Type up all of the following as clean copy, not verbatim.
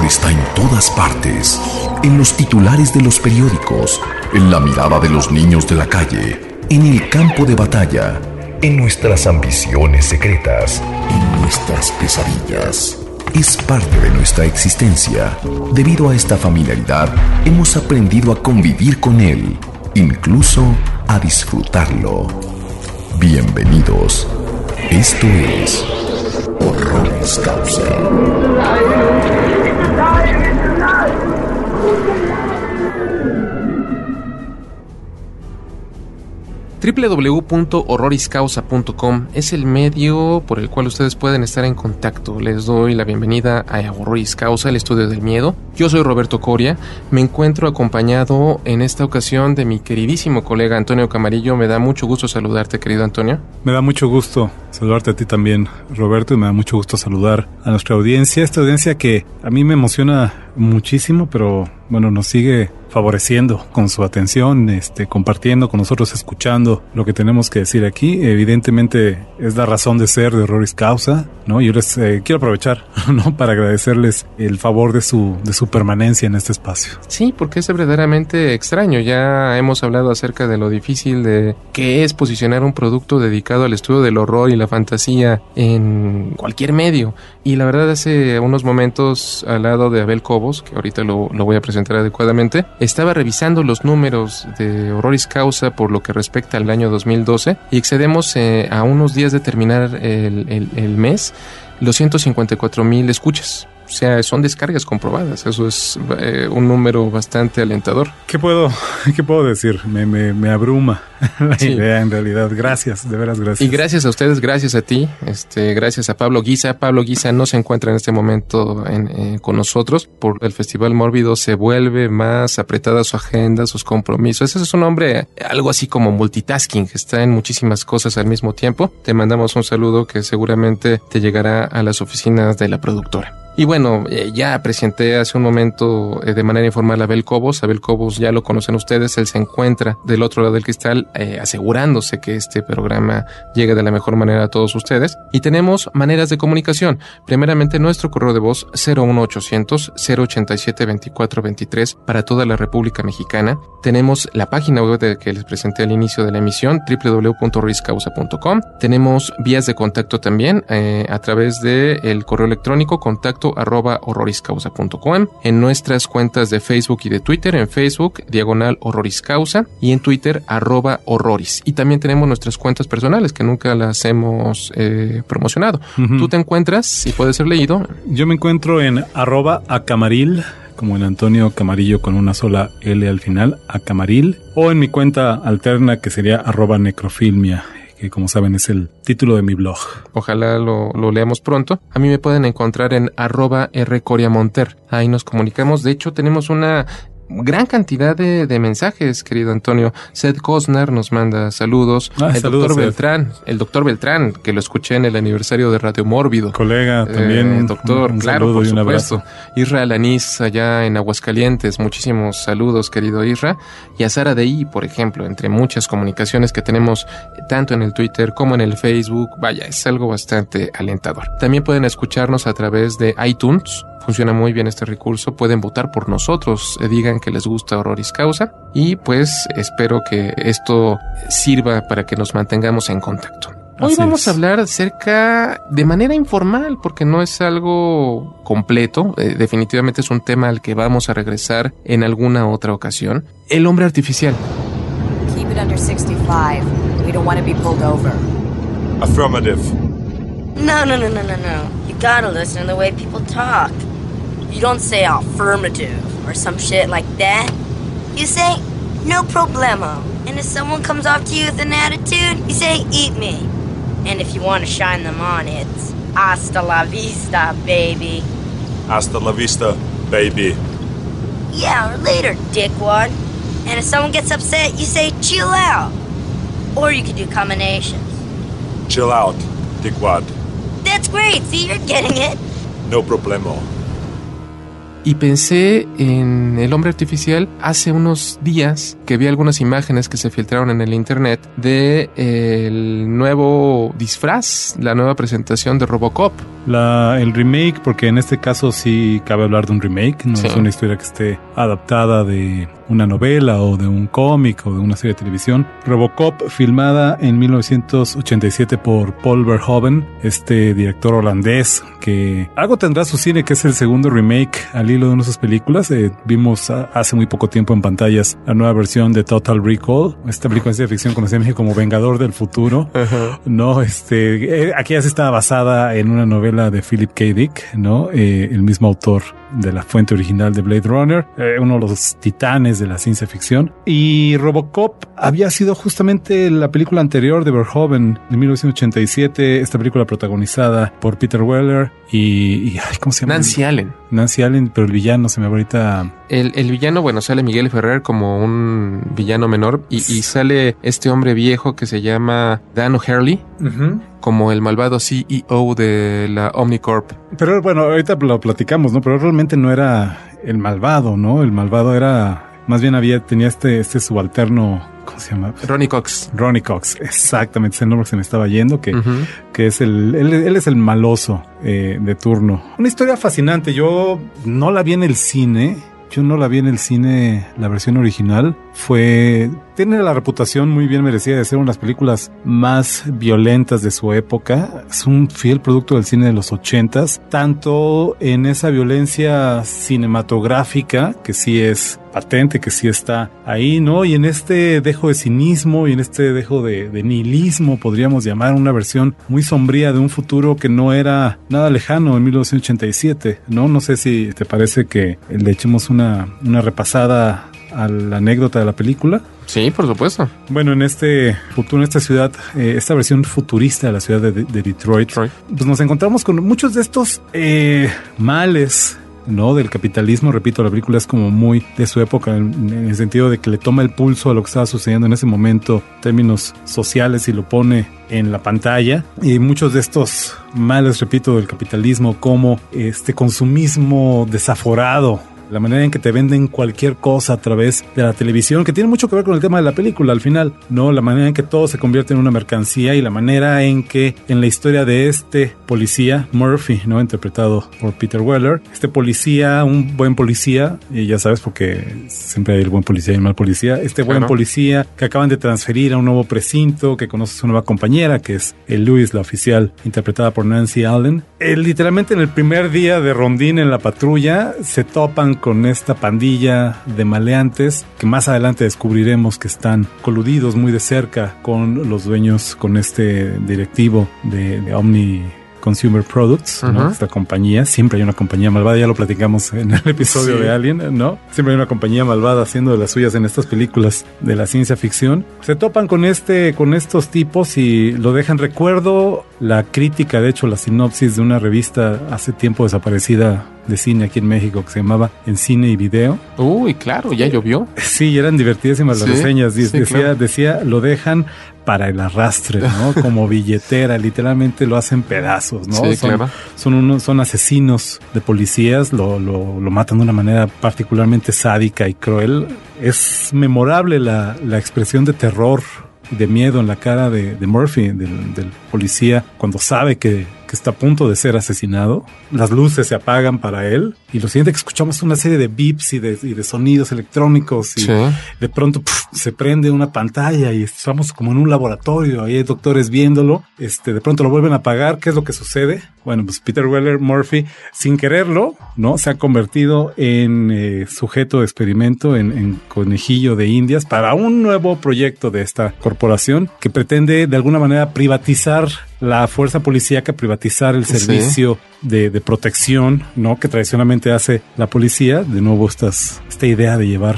horror está en todas partes, en los titulares de los periódicos, en la mirada de los niños de la calle, en el campo de batalla, en nuestras ambiciones secretas, en nuestras pesadillas. Es parte de nuestra existencia. Debido a esta familiaridad, hemos aprendido a convivir con él, incluso a disfrutarlo. Bienvenidos. Esto es Horroris Causa. www.horroriscausa.com es el medio por el cual ustedes pueden estar en contacto. Les doy la bienvenida a Horroris Causa, el estudio del miedo. Yo soy Roberto Coria, me encuentro acompañado en esta ocasión de mi queridísimo colega Antonio Camarillo. Me da mucho gusto saludarte, querido Antonio. Me da mucho gusto saludarte a ti también, Roberto, y me da mucho gusto saludar a nuestra audiencia, esta audiencia que a mí me emociona muchísimo, pero bueno, nos sigue favoreciendo con su atención, compartiendo con nosotros, escuchando lo que tenemos que decir aquí. Evidentemente es la razón de ser de Horroris Causa, ¿no? Yo les quiero aprovechar, ¿no?, para agradecerles el favor de su permanencia en este espacio. Sí, porque es verdaderamente extraño. Ya hemos hablado acerca de lo difícil de que es posicionar un producto dedicado al estudio del horror y la fantasía en cualquier medio. Y la verdad, hace unos momentos, al lado de Abel Cobos, que ahorita lo voy a presentar adecuadamente, estaba revisando los números de Horroris Causa por lo que respecta al año 2012 y excedemos a unos días de terminar el mes los 154,000 escuchas. O sea, son descargas comprobadas. Eso es un número bastante alentador. ¿Qué puedo decir? Me abruma la idea, en realidad. Gracias, de veras gracias. Y gracias a ustedes, gracias a ti, gracias a Pablo Guisa. Pablo Guisa no se encuentra en este momento con nosotros. Por el Festival Mórbido se vuelve más apretada su agenda, sus compromisos. Ese es un hombre algo así como multitasking, está en muchísimas cosas al mismo tiempo. Te mandamos un saludo que seguramente te llegará a las oficinas de la productora. Y bueno, ya presenté hace un momento de manera informal a Abel Cobos. Abel Cobos ya lo conocen ustedes, él se encuentra del otro lado del cristal asegurándose que este programa llegue de la mejor manera a todos ustedes. Y tenemos maneras de comunicación. Primeramente nuestro correo de voz 01800-087-2423 para toda la República Mexicana. Tenemos la página web que les presenté al inicio de la emisión, www.horroriscausa.com. Tenemos vías de contacto también a través del correo electrónico contacto@horroriscausa.com, en nuestras cuentas de Facebook y de Twitter, en Facebook /Horroris Causa y en Twitter @horroris. Y también tenemos nuestras cuentas personales que nunca las hemos promocionado. Uh-huh. Tú te encuentras y puedes ser leído. Yo me encuentro en @acamaril, como en Antonio Camarillo con una sola L al final, Acamaril, o en mi cuenta alterna que sería @necrofilmia, que como saben es el título de mi blog. Ojalá lo leamos pronto. A mí me pueden encontrar en @rcoriamonter. Ahí nos comunicamos. De hecho, tenemos una gran cantidad de mensajes, querido Antonio. Seth Cosner nos manda saludos. El doctor Beltrán, que lo escuché en el aniversario de Radio Mórbido. Colega, también. Doctor, un claro, saludo por y un supuesto. abrazo. Isra Alanís, allá en Aguascalientes. Muchísimos saludos, querido Isra. Y a Sara Dei, por ejemplo, entre muchas comunicaciones que tenemos tanto en el Twitter como en el Facebook. Vaya, es algo bastante alentador. También pueden escucharnos a través de iTunes. Funciona muy bien este recurso. Pueden votar por nosotros, digan que les gusta Horroris Causa, y pues espero que esto sirva para que nos mantengamos en contacto. Hoy vamos a hablar acerca de manera informal, porque no es algo completo. Definitivamente es un tema al que vamos a regresar en alguna otra ocasión. El hombre artificial. Keep it under 65. We don't want to be pulled over. Affirmative. No. You gotta listen to the way people talk. You don't say affirmative or some shit like that. You say, no problemo. And if someone comes off to you with an attitude, you say, eat me. And if you want to shine them on, it's hasta la vista, baby. Hasta la vista, baby. Yeah, or later, dickwad. And if someone gets upset, you say, chill out. Or you could do combinations. Chill out, dickwad. That's great. See, you're getting it. No problemo. y pensé en el hombre artificial hace unos días que vi algunas imágenes que se filtraron en el internet de el nuevo disfraz, la nueva presentación de Robocop. El remake, porque en este caso sí cabe hablar de un remake, no es una historia que esté adaptada de una novela o de un cómic o de una serie de televisión. Robocop, filmada en 1987 por Paul Verhoeven, este director holandés que algo tendrá su cine, que es el segundo remake al hilo de una de sus películas. Vimos hace muy poco tiempo en pantallas la nueva versión de Total Recall, esta película de ciencia ficción conocida en México como Vengador del Futuro. No, aquí ya se estaba basada en una novela de Philip K. Dick, ¿no? El mismo autor de la fuente original de Blade Runner, uno de los titanes de la ciencia ficción. Y Robocop había sido justamente la película anterior de Verhoeven de 1987, esta película protagonizada por Peter Weller y ¿cómo se llama? Nancy Allen, pero el villano se me va ahorita. El villano, bueno, sale Miguel Ferrer como un villano menor y sale este hombre viejo que se llama Dan O'Hurley, como el malvado CEO de la Omnicorp. Pero bueno, ahorita lo platicamos, ¿no? Pero realmente no era el malvado, ¿no? El malvado era... Más bien tenía este subalterno, ¿cómo se llama? Ronny Cox. Ronny Cox, exactamente, es el nombre que se me estaba yendo, que es él es el maloso de turno. Una historia fascinante. Yo no la vi en el cine, la versión original. Tiene la reputación muy bien merecida de ser una de las películas más violentas de su época. Es un fiel producto del cine de los 80s, tanto en esa violencia cinematográfica, que sí es patente, que sí está ahí, ¿no? Y en este dejo de cinismo y en este dejo de nihilismo, podríamos llamar, una versión muy sombría de un futuro que no era nada lejano en 1987, ¿no? No sé si te parece que le echemos una repasada a la anécdota de la película. Sí, por supuesto. Bueno, en este futuro, en esta ciudad, esta versión futurista de la ciudad de Detroit, pues nos encontramos con muchos de estos males, ¿no? Del capitalismo. Repito, la película es como muy de su época en el sentido de que le toma el pulso a lo que estaba sucediendo en ese momento, en términos sociales, y lo pone en la pantalla. Y muchos de estos males, repito, del capitalismo, como este consumismo desaforado, la manera en que te venden cualquier cosa a través de la televisión, que tiene mucho que ver con el tema de la película al final, ¿no? La manera en que todo se convierte en una mercancía y la manera en que en la historia de este policía, Murphy, ¿no? Interpretado por Peter Weller, este policía, un buen policía, y ya sabes, porque siempre hay el buen policía y el mal policía, buen policía que acaban de transferir a un nuevo precinto, que conoce a su nueva compañera, que es Louis, la oficial, interpretada por Nancy Allen. Literalmente en el primer día de rondín en la patrulla, se topan con esta pandilla de maleantes que más adelante descubriremos que están coludidos muy de cerca con los dueños, con este directivo de Omni Consumer Products, ¿no? Esta compañía. Siempre hay una compañía malvada, ya lo platicamos en el episodio de Alien, ¿no? Siempre hay una compañía malvada haciendo de las suyas en estas películas de la ciencia ficción. Se topan con estos tipos y lo dejan. Recuerdo la crítica, de hecho, la sinopsis de una revista hace tiempo desaparecida de cine aquí en México que se llamaba En Cine y Video. Uy, claro, ya llovió. Sí, eran divertidísimas las reseñas. Decía, lo dejan para el arrastre, ¿no? Como billetera, literalmente lo hacen pedazos, ¿no? Sí, claro. Son asesinos de policías, lo matan de una manera particularmente sádica y cruel. Es memorable la expresión de terror y de miedo en la cara de Murphy, del policía, cuando sabe que está a punto de ser asesinado. Las luces se apagan para él y lo siguiente que escuchamos es una serie de beeps y de sonidos electrónicos y de pronto se prende una pantalla y estamos como en un laboratorio, ahí hay doctores viéndolo, de pronto lo vuelven a apagar. ¿Qué es lo que sucede? Bueno, pues Peter Weller, Murphy, sin quererlo, ¿no? Se ha convertido en sujeto de experimento, en conejillo de indias para un nuevo proyecto de esta corporación que pretende de alguna manera privatizar la fuerza policíaca, privatizar el servicio de protección, ¿no? Que tradicionalmente hace la policía. De nuevo esta idea de llevar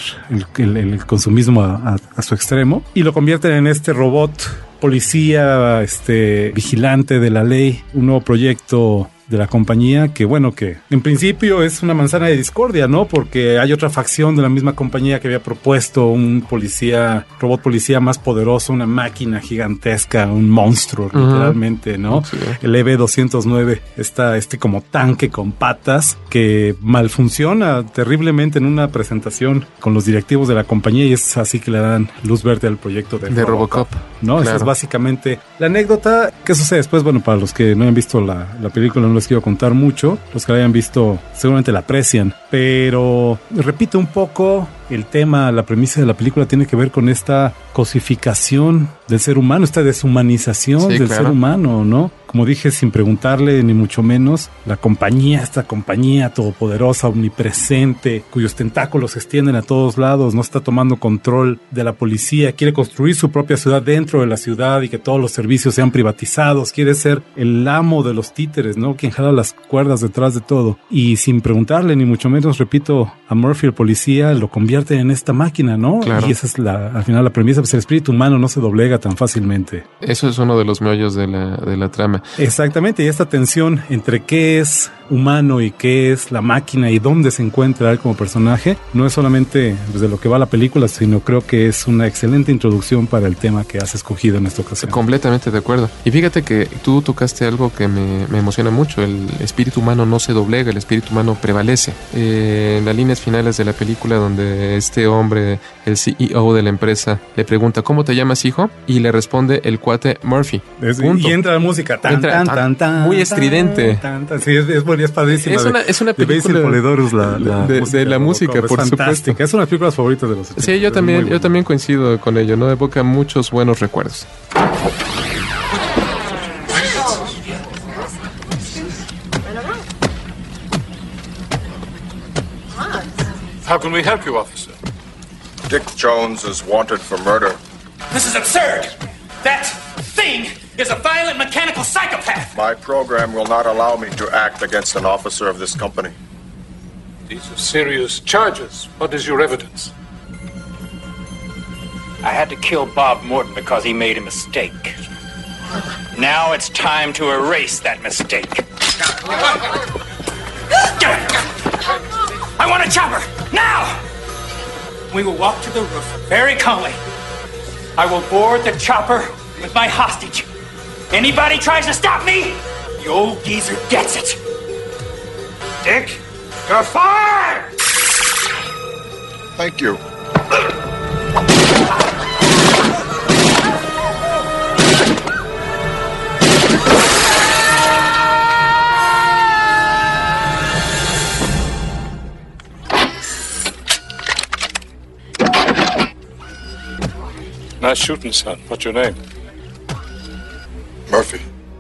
el consumismo a su extremo y lo convierten en este robot policía, vigilante de la ley, un nuevo proyecto de la compañía, que bueno, que en principio es una manzana de discordia, ¿no? Porque hay otra facción de la misma compañía que había propuesto un robot policía más poderoso, una máquina gigantesca, un monstruo, literalmente, ¿no? Sí. El EB-209 está como tanque con patas que malfunciona terriblemente en una presentación con los directivos de la compañía, y es así que le dan luz verde al proyecto de Robocop, ¿no? Claro. Esa es básicamente la anécdota. ¿Qué sucede después? Bueno, para los que no hayan visto la película, no les quiero contar mucho. Los que la hayan visto seguramente la aprecian, pero repito un poco el tema, la premisa de la película tiene que ver con esta cosificación del ser humano, esta deshumanización del ser humano, ¿no? Como dije, sin preguntarle ni mucho menos, esta compañía todopoderosa, omnipresente, cuyos tentáculos se extienden a todos lados, no está tomando control de la policía, quiere construir su propia ciudad dentro de la ciudad y que todos los servicios sean privatizados, quiere ser el amo de los títeres, ¿no? Quien jala las cuerdas detrás de todo. Y sin preguntarle ni mucho menos, repito, a Murphy, el policía, lo convierte en esta máquina, ¿no? Claro. Y esa es al final la premisa, pues el espíritu humano no se doblega tan fácilmente. Eso es uno de los meollos de la trama. Exactamente, y esta tensión entre qué es humano y qué es la máquina y dónde se encuentra él como personaje, no es solamente de lo que va la película, sino creo que es una excelente introducción para el tema que has escogido en esta ocasión. Completamente de acuerdo. Y fíjate que tú tocaste algo que me emociona mucho. El espíritu humano no se doblega, el espíritu humano prevalece. En las líneas finales de la película, donde este hombre, el CEO de la empresa, le pregunta ¿cómo te llamas, hijo? Y le responde el cuate Murphy. Y entra la música muy estridente. Sí, es padrísima. Es una película de la música, por supuesto. Es una de las películas favoritas de los 80. Sí, yo también coincido con ello, ¿no? Evoca muchos buenos recuerdos. How can we help you, officer? Dick Jones is wanted for murder. This is absurd! That thing is a violent mechanical psychopath! My program will not allow me to act against an officer of this company. These are serious charges. What is your evidence? I had to kill Bob Morton because he made a mistake. Now it's time to erase that mistake. I want a chopper! Now! We will walk to the roof very calmly. I will board the chopper with my hostage. Anybody tries to stop me, the old geezer gets it. Dick, you're fired! Thank you. Nice shooting, son. What's your name? Murphy.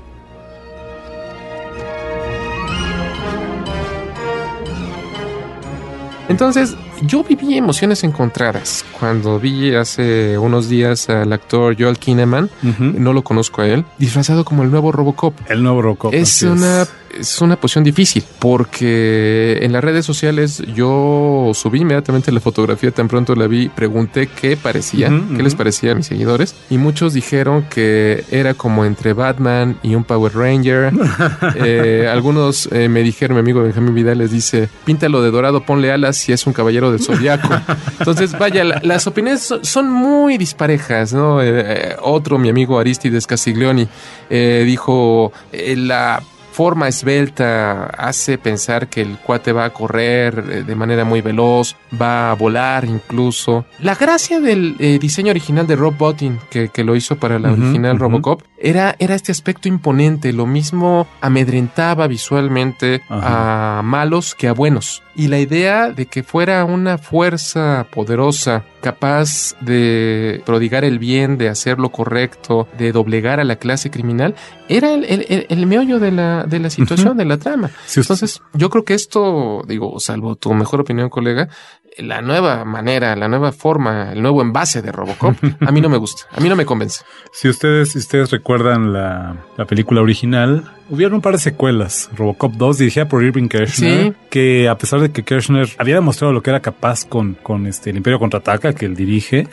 Entonces, yo viví emociones encontradas cuando vi hace unos días al actor Joel Kinnaman, no lo conozco a él, disfrazado como el nuevo Robocop. El nuevo Robocop. Es una posición difícil, porque en las redes sociales yo subí inmediatamente la fotografía, tan pronto la vi, pregunté qué parecía, qué les parecía a mis seguidores, y muchos dijeron que era como entre Batman y un Power Ranger. Algunos me dijeron, mi amigo Benjamín Vidal les dice, píntalo de dorado, ponle alas y es un caballero del Zodiaco. Entonces, vaya, las opiniones son muy disparejas, ¿no? Mi amigo Aristides Castiglioni dijo, la forma esbelta hace pensar que el cuate va a correr de manera muy veloz, va a volar incluso. La gracia del diseño original de Rob Bottin, que lo hizo para la original Robocop, era este aspecto imponente. Lo mismo amedrentaba visualmente a malos que a buenos. Y la idea de que fuera una fuerza poderosa, capaz de prodigar el bien, de hacer lo correcto, de doblegar a la clase criminal, era el meollo de la situación, de la trama. Sí, entonces, yo creo que esto, digo, salvo tu mejor opinión, colega, la nueva manera, la nueva forma, el nuevo envase de Robocop, a mí no me gusta, a mí no me convence. Si ustedes recuerdan recuerdan la película original, hubieron un par de secuelas. Robocop 2, dirigida por Irving Kershner, que a pesar de que Kershner había demostrado lo que era capaz con el Imperio Contraataca, que él dirige,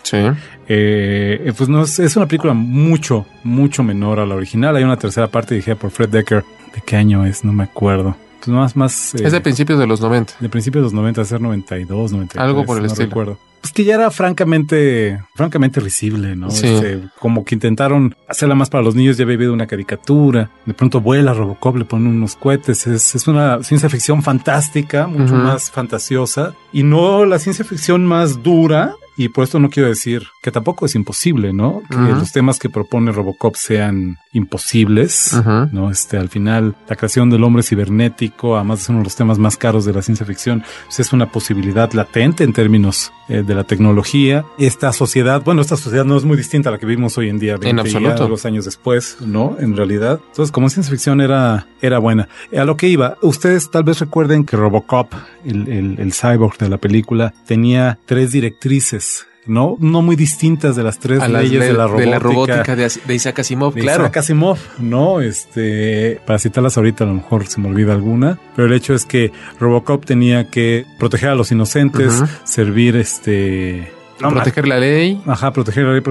pues no es una película mucho menor a la original. Hay una tercera parte dirigida por Fred Decker. ¿De qué año es? No me acuerdo. Pues más es de principios de los 90. De principios de los 90, a ser 92, 93. Algo por el estilo. Recuerdo. Pues que ya era francamente risible, ¿no? Sí. Como que intentaron hacerla más para los niños, ya había habido una caricatura, de pronto vuela Robocop, le ponen unos cohetes, es una ciencia ficción fantástica, mucho más fantasiosa, y no la ciencia ficción más dura. Y por esto no quiero decir que tampoco es imposible, ¿no? Que los temas que propone Robocop sean imposibles, ¿no? Al final, la creación del hombre cibernético, además de ser uno de los temas más caros de la ciencia ficción, pues es una posibilidad latente en términos de la tecnología. Esta sociedad no es muy distinta a la que vivimos hoy en día, 20 en absoluto. Los años después, ¿no? En realidad. Entonces, como ciencia ficción era buena. A lo que iba, ustedes tal vez recuerden que Robocop, el cyborg de la película, tenía 3 directrices, no muy distintas de las 3 leyes de la robótica. De la robótica de Isaac Asimov, claro. Isaac Asimov, ¿no? Para citarlas ahorita, a lo mejor se me olvida alguna, pero el hecho es que Robocop tenía que proteger a los inocentes, servir proteger la ley. Ajá, proteger la ley.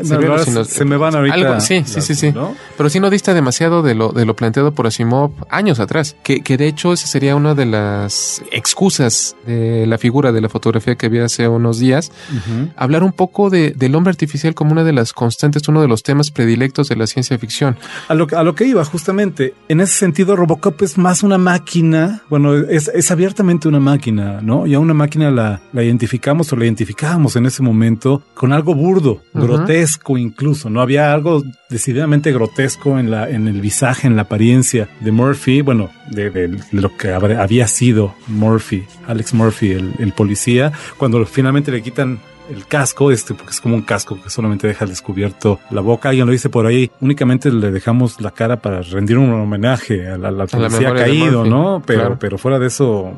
Se me van ahorita. Algo, sí. ¿no? Pero sí no dista demasiado de lo planteado por Asimov años atrás. Que de hecho esa sería una de las excusas de la figura de la fotografía que vi hace unos días. Hablar un poco del hombre artificial como una de las constantes, uno de los temas predilectos de la ciencia ficción. A lo que iba, justamente. En ese sentido, Robocop es más una máquina. Bueno, es abiertamente una máquina, ¿no? Y a una máquina la identificamos en ese momento con algo burdo, grotesco incluso, ¿no? Había algo decididamente grotesco en el visaje, en la apariencia de Murphy, de lo que había sido Murphy, Alex Murphy, el policía, cuando finalmente le quitan el casco, porque es como un casco que solamente deja al descubierto la boca. Alguien lo dice por ahí, únicamente le dejamos la cara para rendir un homenaje a la policía caído, ¿no? Pero fuera de eso.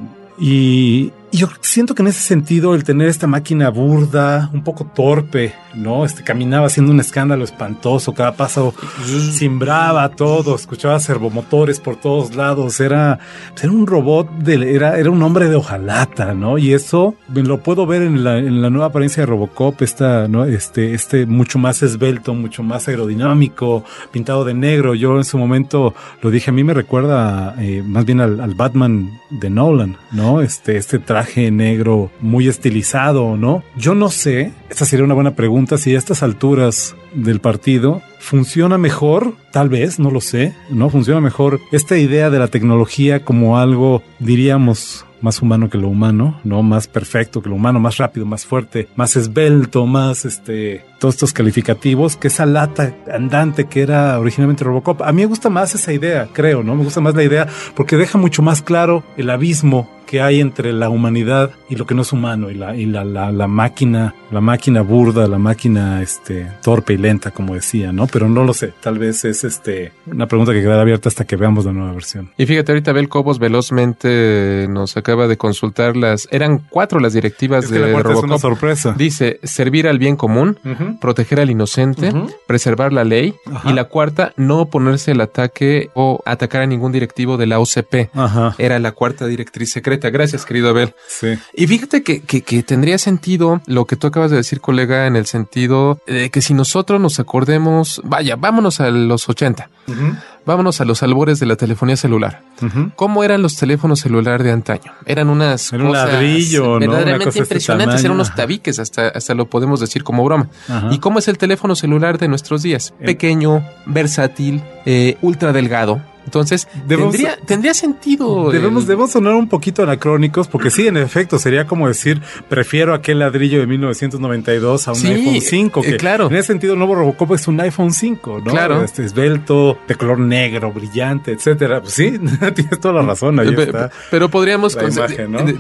Y yo siento que en ese sentido el tener esta máquina burda, un poco torpe, ¿no? Caminaba haciendo un escándalo espantoso, cada paso cimbraba todo, escuchaba servomotores por todos lados, era un robot, era un hombre de hojalata, ¿no? Y eso lo puedo ver en la nueva apariencia de Robocop, ¿no? Mucho más esbelto, mucho más aerodinámico, pintado de negro. Yo en su momento lo dije, a mí me recuerda más bien al Batman de Nolan, ¿no? Este traje negro muy estilizado, ¿no? Yo no sé, esta sería una buena pregunta, si a estas alturas del partido funciona mejor, tal vez, no lo sé, ¿no? Funciona mejor esta idea de la tecnología como algo, diríamos, más humano que lo humano, ¿no? Más perfecto que lo humano, más rápido, más fuerte, más esbelto, más todos estos calificativos, que esa lata andante que era originalmente Robocop. A mí me gusta más esa idea, creo, ¿no? Me gusta más la idea porque deja mucho más claro el abismo que hay entre la humanidad y lo que no es humano, y la máquina burda, la máquina torpe y lenta, como decía, ¿no? Pero no lo sé, tal vez es una pregunta que quedará abierta hasta que veamos la nueva versión. Y fíjate, ahorita Abel Cobos velozmente nos acaba de consultar eran 4 las directivas de Robocop. Es una sorpresa. Dice, servir al bien común, proteger al inocente, preservar la ley, y la 4ª, no oponerse al ataque o atacar a ningún directivo de la OCP. Era la 4ª directriz secreta. Gracias, querido Abel. Sí. Y fíjate que tendría sentido lo que tú acabas de decir, colega, en el sentido de que si nosotros nos acordemos, vámonos a los 80, vámonos a los albores de la telefonía celular. ¿Cómo eran los teléfonos celular de antaño? Eran unas Era cosas un ladrillo, verdaderamente impresionantes, eran unos tabiques, hasta lo podemos decir como broma. ¿Y cómo es el teléfono celular de nuestros días? Pequeño, versátil, ultra delgado. Entonces, tendría sentido. Debemos sonar un poquito anacrónicos, porque sí, en efecto, sería como decir, prefiero aquel ladrillo de 1992 a un iPhone 5. Que claro. En ese sentido, el nuevo Robocop es un iPhone 5, ¿no? Claro. Esbelto, de color negro, brillante, etcétera. Pues sí, tienes toda la razón. Ahí está. Pero podríamos imagen, ¿no?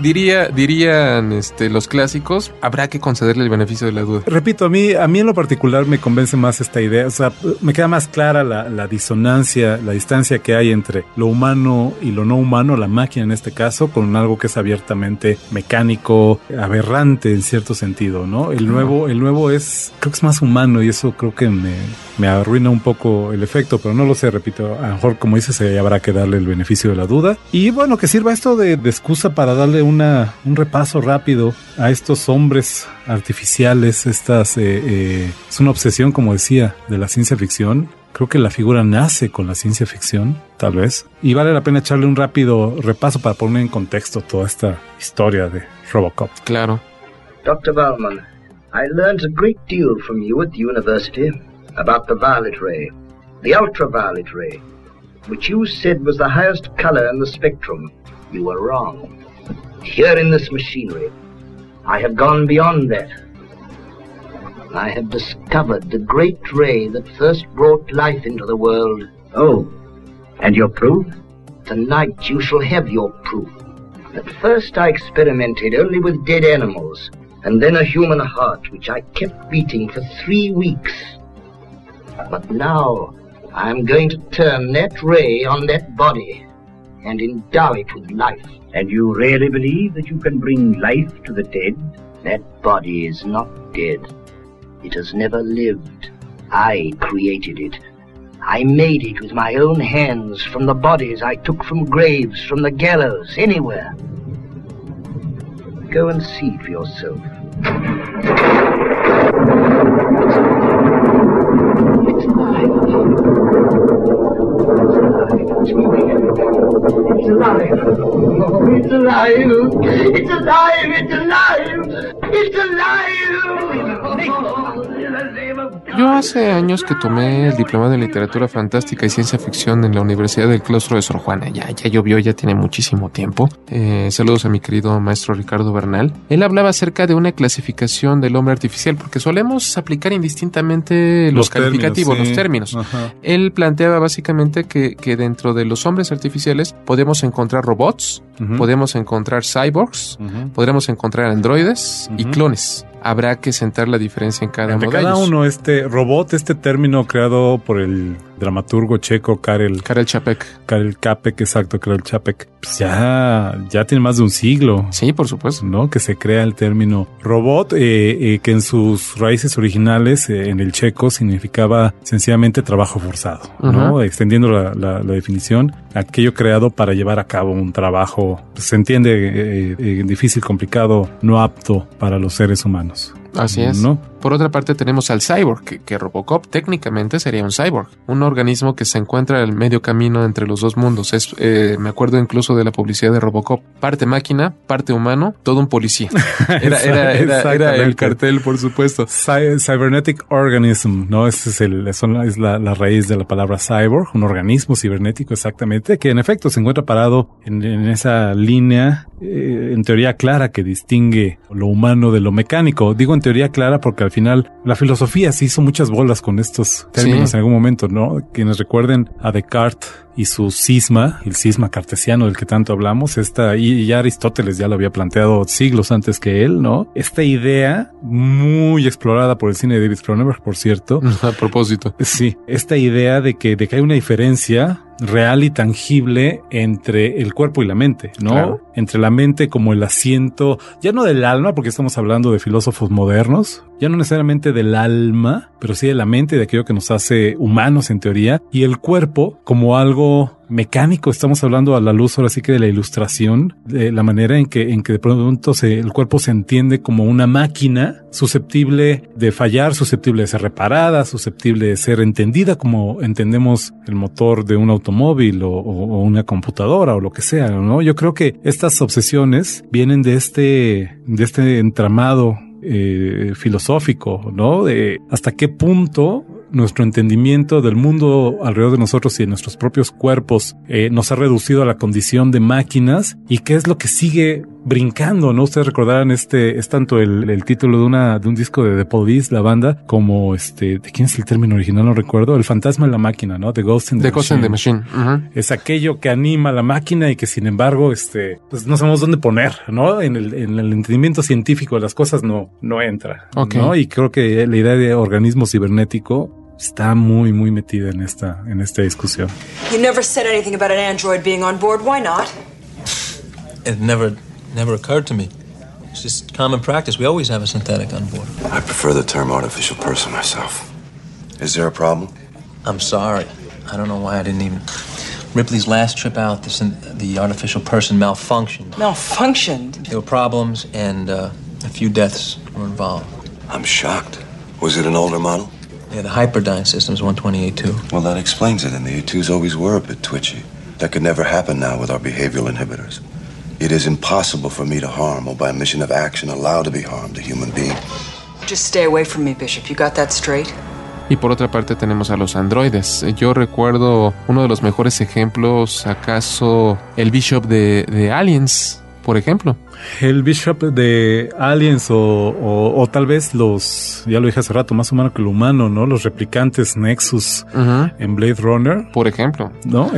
dirían los clásicos, habrá que concederle el beneficio de la duda. Repito, a mí en lo particular me convence más esta idea. O sea, me queda más clara la disonancia, la distancia que que hay entre lo humano y lo no humano, la máquina en este caso, con algo que es abiertamente mecánico, aberrante en cierto sentido, ¿no? El nuevo es, creo que es más humano y eso creo que me arruina un poco el efecto, pero no lo sé, repito, a lo mejor como dices, habrá que darle el beneficio de la duda. Y bueno, que sirva esto de excusa para darle un repaso rápido a estos hombres artificiales, es una obsesión, como decía, de la ciencia ficción. Creo que la figura nace con la ciencia ficción, tal vez, y vale la pena echarle un rápido repaso para poner en contexto toda esta historia de Robocop. Claro. Dr. Bauman, I learned a great deal from you at the university about the violet ray, the ultraviolet ray, which you said was the highest color in the spectrum. You were wrong. Here in this machinery, I have gone beyond that. I have discovered the great ray that first brought life into the world. Oh, and your proof? Tonight you shall have your proof. At first I experimented only with dead animals, and then a human heart which I kept beating for 3 weeks. But now I am going to turn that ray on that body and endow it with life. And you really believe that you can bring life to the dead? That body is not dead. It has never lived. I created it. I made it with my own hands from the bodies I took from graves, from the gallows, anywhere. Go and see for yourself. It's alive. It's moving. It's alive. Oh, it's alive. It's alive. It's alive. It's alive. Yo hace años que tomé el diplomado en literatura fantástica y ciencia ficción en la Universidad del Claustro de Sor Juana. Ya llovió, ya tiene muchísimo tiempo. Saludos a mi querido maestro Ricardo Bernal. Él hablaba acerca de una clasificación del hombre artificial, porque solemos aplicar indistintamente los calificativos, los términos. Ajá. Él planteaba básicamente que dentro de los hombres artificiales podemos encontrar robots, podemos encontrar cyborgs, podremos encontrar androides y clones. Habrá que sentar la diferencia en cada uno de ellos. Cada uno, robot, término creado por el dramaturgo checo Karel Čapek, exacto, Karel Čapek, pues ya tiene más de un siglo. Sí, por supuesto. ¿No? Que se crea el término robot, que en sus raíces originales, en el checo, significaba sencillamente trabajo forzado, ¿no? Extendiendo la definición, aquello creado para llevar a cabo un trabajo, pues, se entiende, difícil, complicado, no apto para los seres humanos. Así es. ¿No? Por otra parte tenemos al cyborg, que Robocop técnicamente sería un cyborg, un organismo que se encuentra al medio camino entre los dos mundos. Me acuerdo incluso de la publicidad de Robocop, parte máquina, parte humano, todo un policía. Era el cartel, por supuesto. Cybernetic organism, ¿no? Es la raíz de la palabra cyborg, un organismo cibernético, exactamente, que en efecto se encuentra parado en esa línea, en teoría clara, que distingue lo humano de lo mecánico. Digo en teoría clara porque al final la filosofía se hizo muchas bolas con estos términos en algún momento, ¿no? Quienes recuerden a Descartes y su cisma, el cisma cartesiano del que tanto hablamos, y ya Aristóteles ya lo había planteado siglos antes que él, ¿no? Esta idea muy explorada por el cine de David Cronenberg, por cierto. A propósito. Sí, esta idea de que hay una diferencia real y tangible entre el cuerpo y la mente, ¿no? Claro. Entre la mente como el asiento, ya no del alma, porque estamos hablando de filósofos modernos, ya no necesariamente del alma, pero sí de la mente, de aquello que nos hace humanos en teoría, y el cuerpo como algo mecánico. Estamos hablando a la luz ahora sí que de la ilustración, de la manera en que de pronto el cuerpo se entiende como una máquina susceptible de fallar, susceptible de ser reparada, susceptible de ser entendida como entendemos el motor de un automóvil o una computadora o lo que sea, ¿no? Yo creo que estas obsesiones vienen de este entramado filosófico, ¿no? De hasta qué punto nuestro entendimiento del mundo alrededor de nosotros y de nuestros propios cuerpos nos ha reducido a la condición de máquinas, y qué es lo que sigue brincando, ¿no? Ustedes recordarán es tanto el título de un disco de The Police, la banda, como ¿de quién es el término original? No recuerdo. El fantasma en la máquina, ¿no? The Ghost in the Machine. Es aquello que anima a la máquina y que sin embargo, pues no sabemos dónde poner, ¿no? En el entendimiento científico de las cosas no entra, ¿no? Y creo que la idea de organismo cibernético está muy, muy metida en esta discusión. You never said anything about an android being on board. Why not? It never occurred to me. It's just common practice. We always have a synthetic on board. I prefer the term artificial person myself. Is there a problem? I'm sorry. I don't know why I didn't even... Ripley's last trip out, the artificial person malfunctioned. Malfunctioned? There were problems, and a few deaths were involved. I'm shocked. Was it an older model? Yeah, the Hyperdyne system's 128.2. Well, that explains it, and the A2s always were a bit twitchy. That could never happen now with our behavioral inhibitors. It is impossible for me to harm, or by a mission of action allow to be harmed, a human being. Just stay away from me, Bishop. You got that straight? Y por otra parte tenemos a los androides. Yo recuerdo uno de los mejores ejemplos, acaso el Bishop de Aliens, por ejemplo. El Bishop de Aliens o tal vez los, ya lo dije hace rato, más humano que lo humano, ¿no? Los replicantes Nexus en Blade Runner. Por ejemplo. ¿No?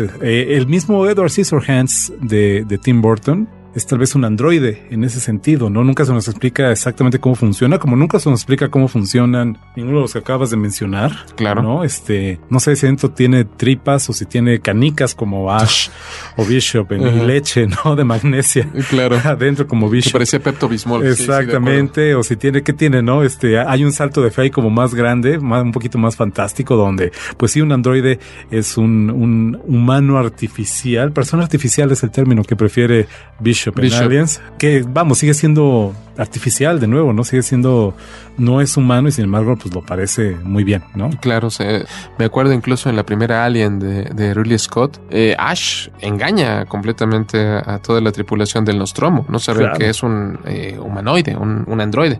El mismo Edward Scissorhands de Tim Burton es tal vez un androide en ese sentido, ¿no? Nunca se nos explica exactamente cómo funciona, como nunca se nos explica cómo funcionan ninguno de los que acabas de mencionar. Claro. ¿No? No sé si dentro tiene tripas o si tiene canicas como Ash o Bishop y leche, ¿no? De magnesia. Claro. Adentro como Bishop. Que parecía Pepto-Bismol. Exactamente. Sí, o si tiene, ¿qué tiene, no? Hay un salto de fe ahí como más grande, un poquito más fantástico, donde, pues sí, un androide es un humano artificial. Persona artificial es el término que prefiere Bishop en Aliens, que vamos, sigue siendo artificial de nuevo, ¿no? Sigue siendo, no es humano y sin embargo pues lo parece muy bien, ¿no? Claro, me acuerdo incluso en la primera Alien de Ridley Scott, Ash engaña completamente a toda la tripulación del Nostromo, no saben que es un humanoide, un androide.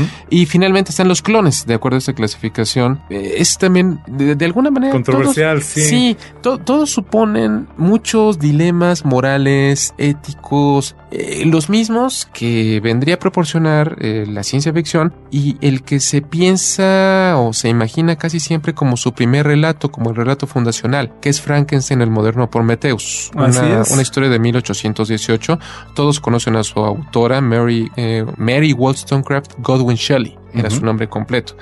Y finalmente están los clones, de acuerdo a esta clasificación. Es también, de alguna manera, controversial, todos, sí, todos suponen muchos dilemas morales, éticos, los mismos que vendría a proporcionar la ciencia ficción y el que se piensa o se imagina casi siempre como su primer relato, como el relato fundacional, que es Frankenstein, el moderno Prometheus, una historia de 1818. Todos conocen a su autora, Mary Wollstonecraft Godwin Shelley, era su nombre completo.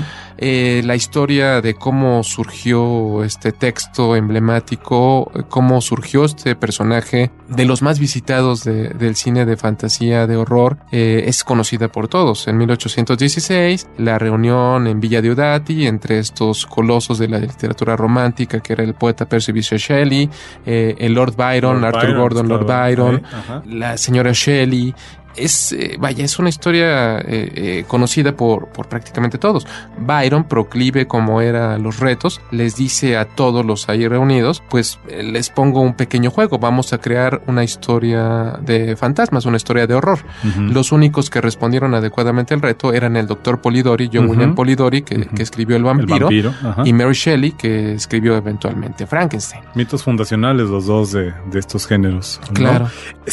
La historia de cómo surgió este texto emblemático, cómo surgió este personaje de los más visitados del cine de fantasía, de horror, es conocida por todos. En 1816, la reunión en Villa Diodati entre estos colosos de la literatura romántica, que era el poeta Percy Bysshe Shelley, el Lord Byron, Arthur Gordon Lord Byron, la señora Shelley. Es una historia conocida por prácticamente todos. Byron, proclive como era los retos, les dice a todos los ahí reunidos, pues les pongo un pequeño juego, vamos a crear una historia de fantasmas, una historia de horror. Los únicos que respondieron adecuadamente al reto eran el Dr. Polidori, John William Polidori, que escribió El vampiro y Mary Shelley, que escribió eventualmente Frankenstein. Mitos fundacionales los dos de estos géneros, ¿no? Claro.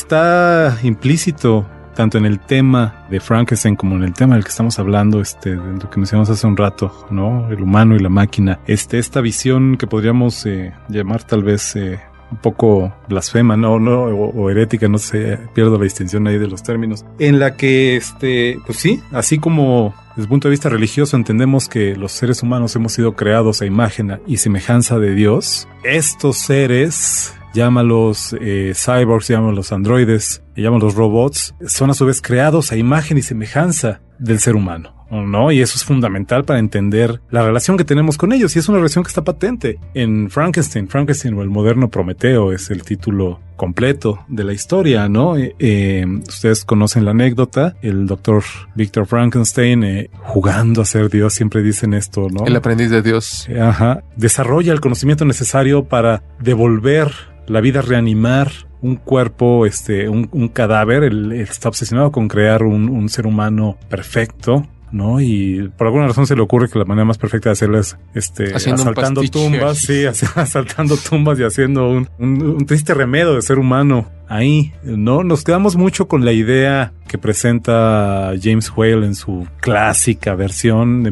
Está implícito tanto en el tema de Frankenstein como en el tema del que estamos hablando, de lo que mencionamos hace un rato, ¿no? El humano y la máquina. Esta visión que podríamos llamar tal vez un poco blasfema, ¿no? O herética, no sé, pierdo la distinción ahí de los términos, en la que, pues sí, así como desde el punto de vista religioso entendemos que los seres humanos hemos sido creados a imagen y semejanza de Dios, estos seres, llámalos cyborgs, llámalos androides, llámalos robots, son a su vez creados a imagen y semejanza del ser humano, ¿no? Y eso es fundamental para entender la relación que tenemos con ellos, y es una relación que está patente en Frankenstein o el moderno Prometeo es el título completo de la historia, ¿no? Ustedes conocen la anécdota, el doctor Victor Frankenstein jugando a ser Dios, siempre dicen esto, ¿no? El aprendiz de Dios. Desarrolla el conocimiento necesario para devolver la vida, reanimar un cuerpo, un cadáver. Él está obsesionado con crear un ser humano perfecto, ¿no? Y por alguna razón se le ocurre que la manera más perfecta de hacerlo es asaltando tumbas, sí, asaltando tumbas y haciendo un triste remedio de ser humano ahí, ¿no? Nos quedamos mucho con la idea que presenta James Whale en su clásica versión de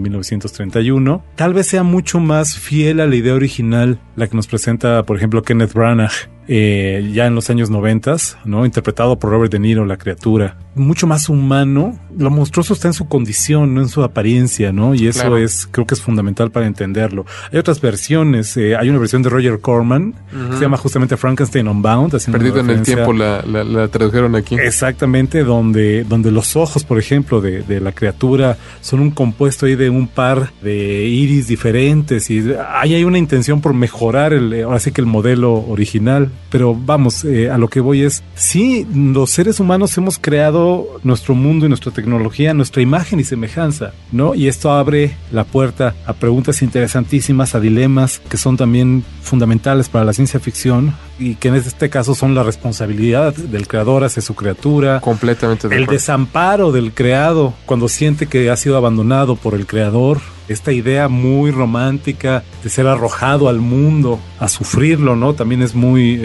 1931. Tal vez sea mucho más fiel a la idea original la que nos presenta, por ejemplo, Kenneth Branagh ya en los años 90, ¿no? Interpretado por Robert De Niro, la criatura. Mucho más humano. Lo monstruoso está en su condición, no en su apariencia, ¿no? Y eso creo que es fundamental para entenderlo. Hay otras versiones. Hay una versión de Roger Corman, que se llama justamente Frankenstein Unbound. Perdido en el tiempo la tradujeron aquí. Exactamente, donde los ojos, por ejemplo, de la criatura son un compuesto ahí de un par de iris diferentes, y ahí hay una intención por mejorar ahora sí que el modelo original. Pero vamos, a lo que voy es, sí, los seres humanos hemos creado nuestro mundo y nuestra tecnología, nuestra imagen y semejanza, ¿no? Y esto abre la puerta a preguntas interesantísimas, a dilemas que son también fundamentales para la ciencia ficción, y que en este caso son la responsabilidad del creador hacia su criatura. Completamente de acuerdo. El desamparo del creado cuando siente que ha sido abandonado por el creador. Esta idea muy romántica de ser arrojado al mundo a sufrirlo, ¿no? También es muy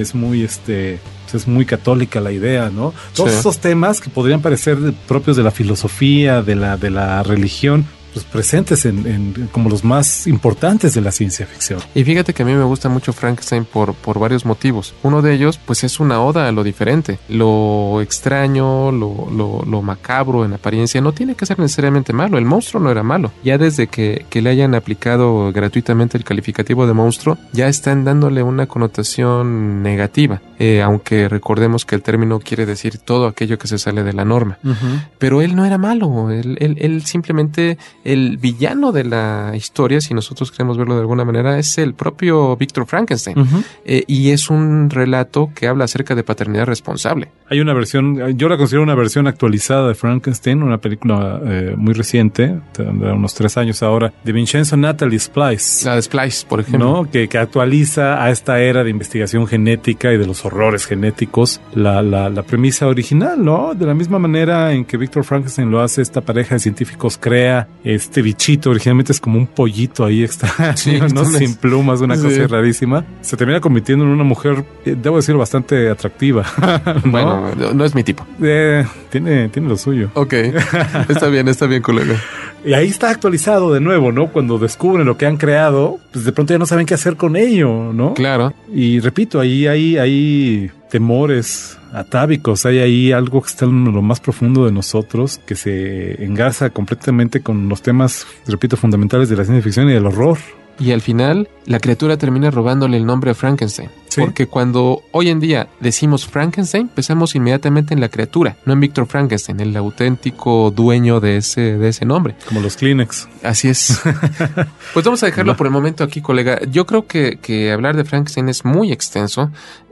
católica la idea, ¿no? Todos esos temas que podrían parecer propios de la filosofía, de la religión, pues presentes en como los más importantes de la ciencia ficción. Y fíjate que a mí me gusta mucho Frankenstein por varios motivos. Uno de ellos, pues es una oda a lo diferente, lo extraño, lo macabro en apariencia. No tiene que ser necesariamente malo. El monstruo no era malo. Ya desde que le hayan aplicado gratuitamente el calificativo de monstruo, ya están dándole una connotación negativa. Aunque recordemos que el término quiere decir todo aquello que se sale de la norma. Pero él no era malo. Él simplemente... El villano de la historia, si nosotros queremos verlo de alguna manera, es el propio Víctor Frankenstein. Y es un relato que habla acerca de paternidad responsable. Hay una versión, yo la considero una versión actualizada de Frankenstein, una película muy reciente, tendrá unos 3 años ahora, de Vincenzo Natali Splice. La de Splice, por ejemplo. ¿No? Que actualiza a esta era de investigación genética y de los horrores genéticos la premisa original, ¿no? De la misma manera en que Víctor Frankenstein lo hace, esta pareja de científicos crea este bichito, originalmente es como un pollito ahí extraño, ¿no? Sin plumas, una cosa rarísima. Se termina convirtiendo en una mujer, debo decir, bastante atractiva, ¿no? Bueno, no es mi tipo. Tiene lo suyo. Ok, está bien, colega. Y ahí está actualizado de nuevo, ¿no? Cuando descubren lo que han creado, pues de pronto ya no saben qué hacer con ello, ¿no? Claro. Y repito, ahí hay temores atávicos, hay ahí algo que está en lo más profundo de nosotros, que se engarza completamente con los temas, repito, fundamentales de la ciencia ficción y del horror. Y al final, la criatura termina robándole el nombre a Frankenstein. ¿Sí? Porque cuando hoy en día decimos Frankenstein, pensamos inmediatamente en la criatura, no en Víctor Frankenstein, el auténtico dueño de ese nombre. Como los Kleenex. Así es. Pues vamos a dejarlo por el momento aquí, colega. Yo creo que hablar de Frankenstein es muy extenso.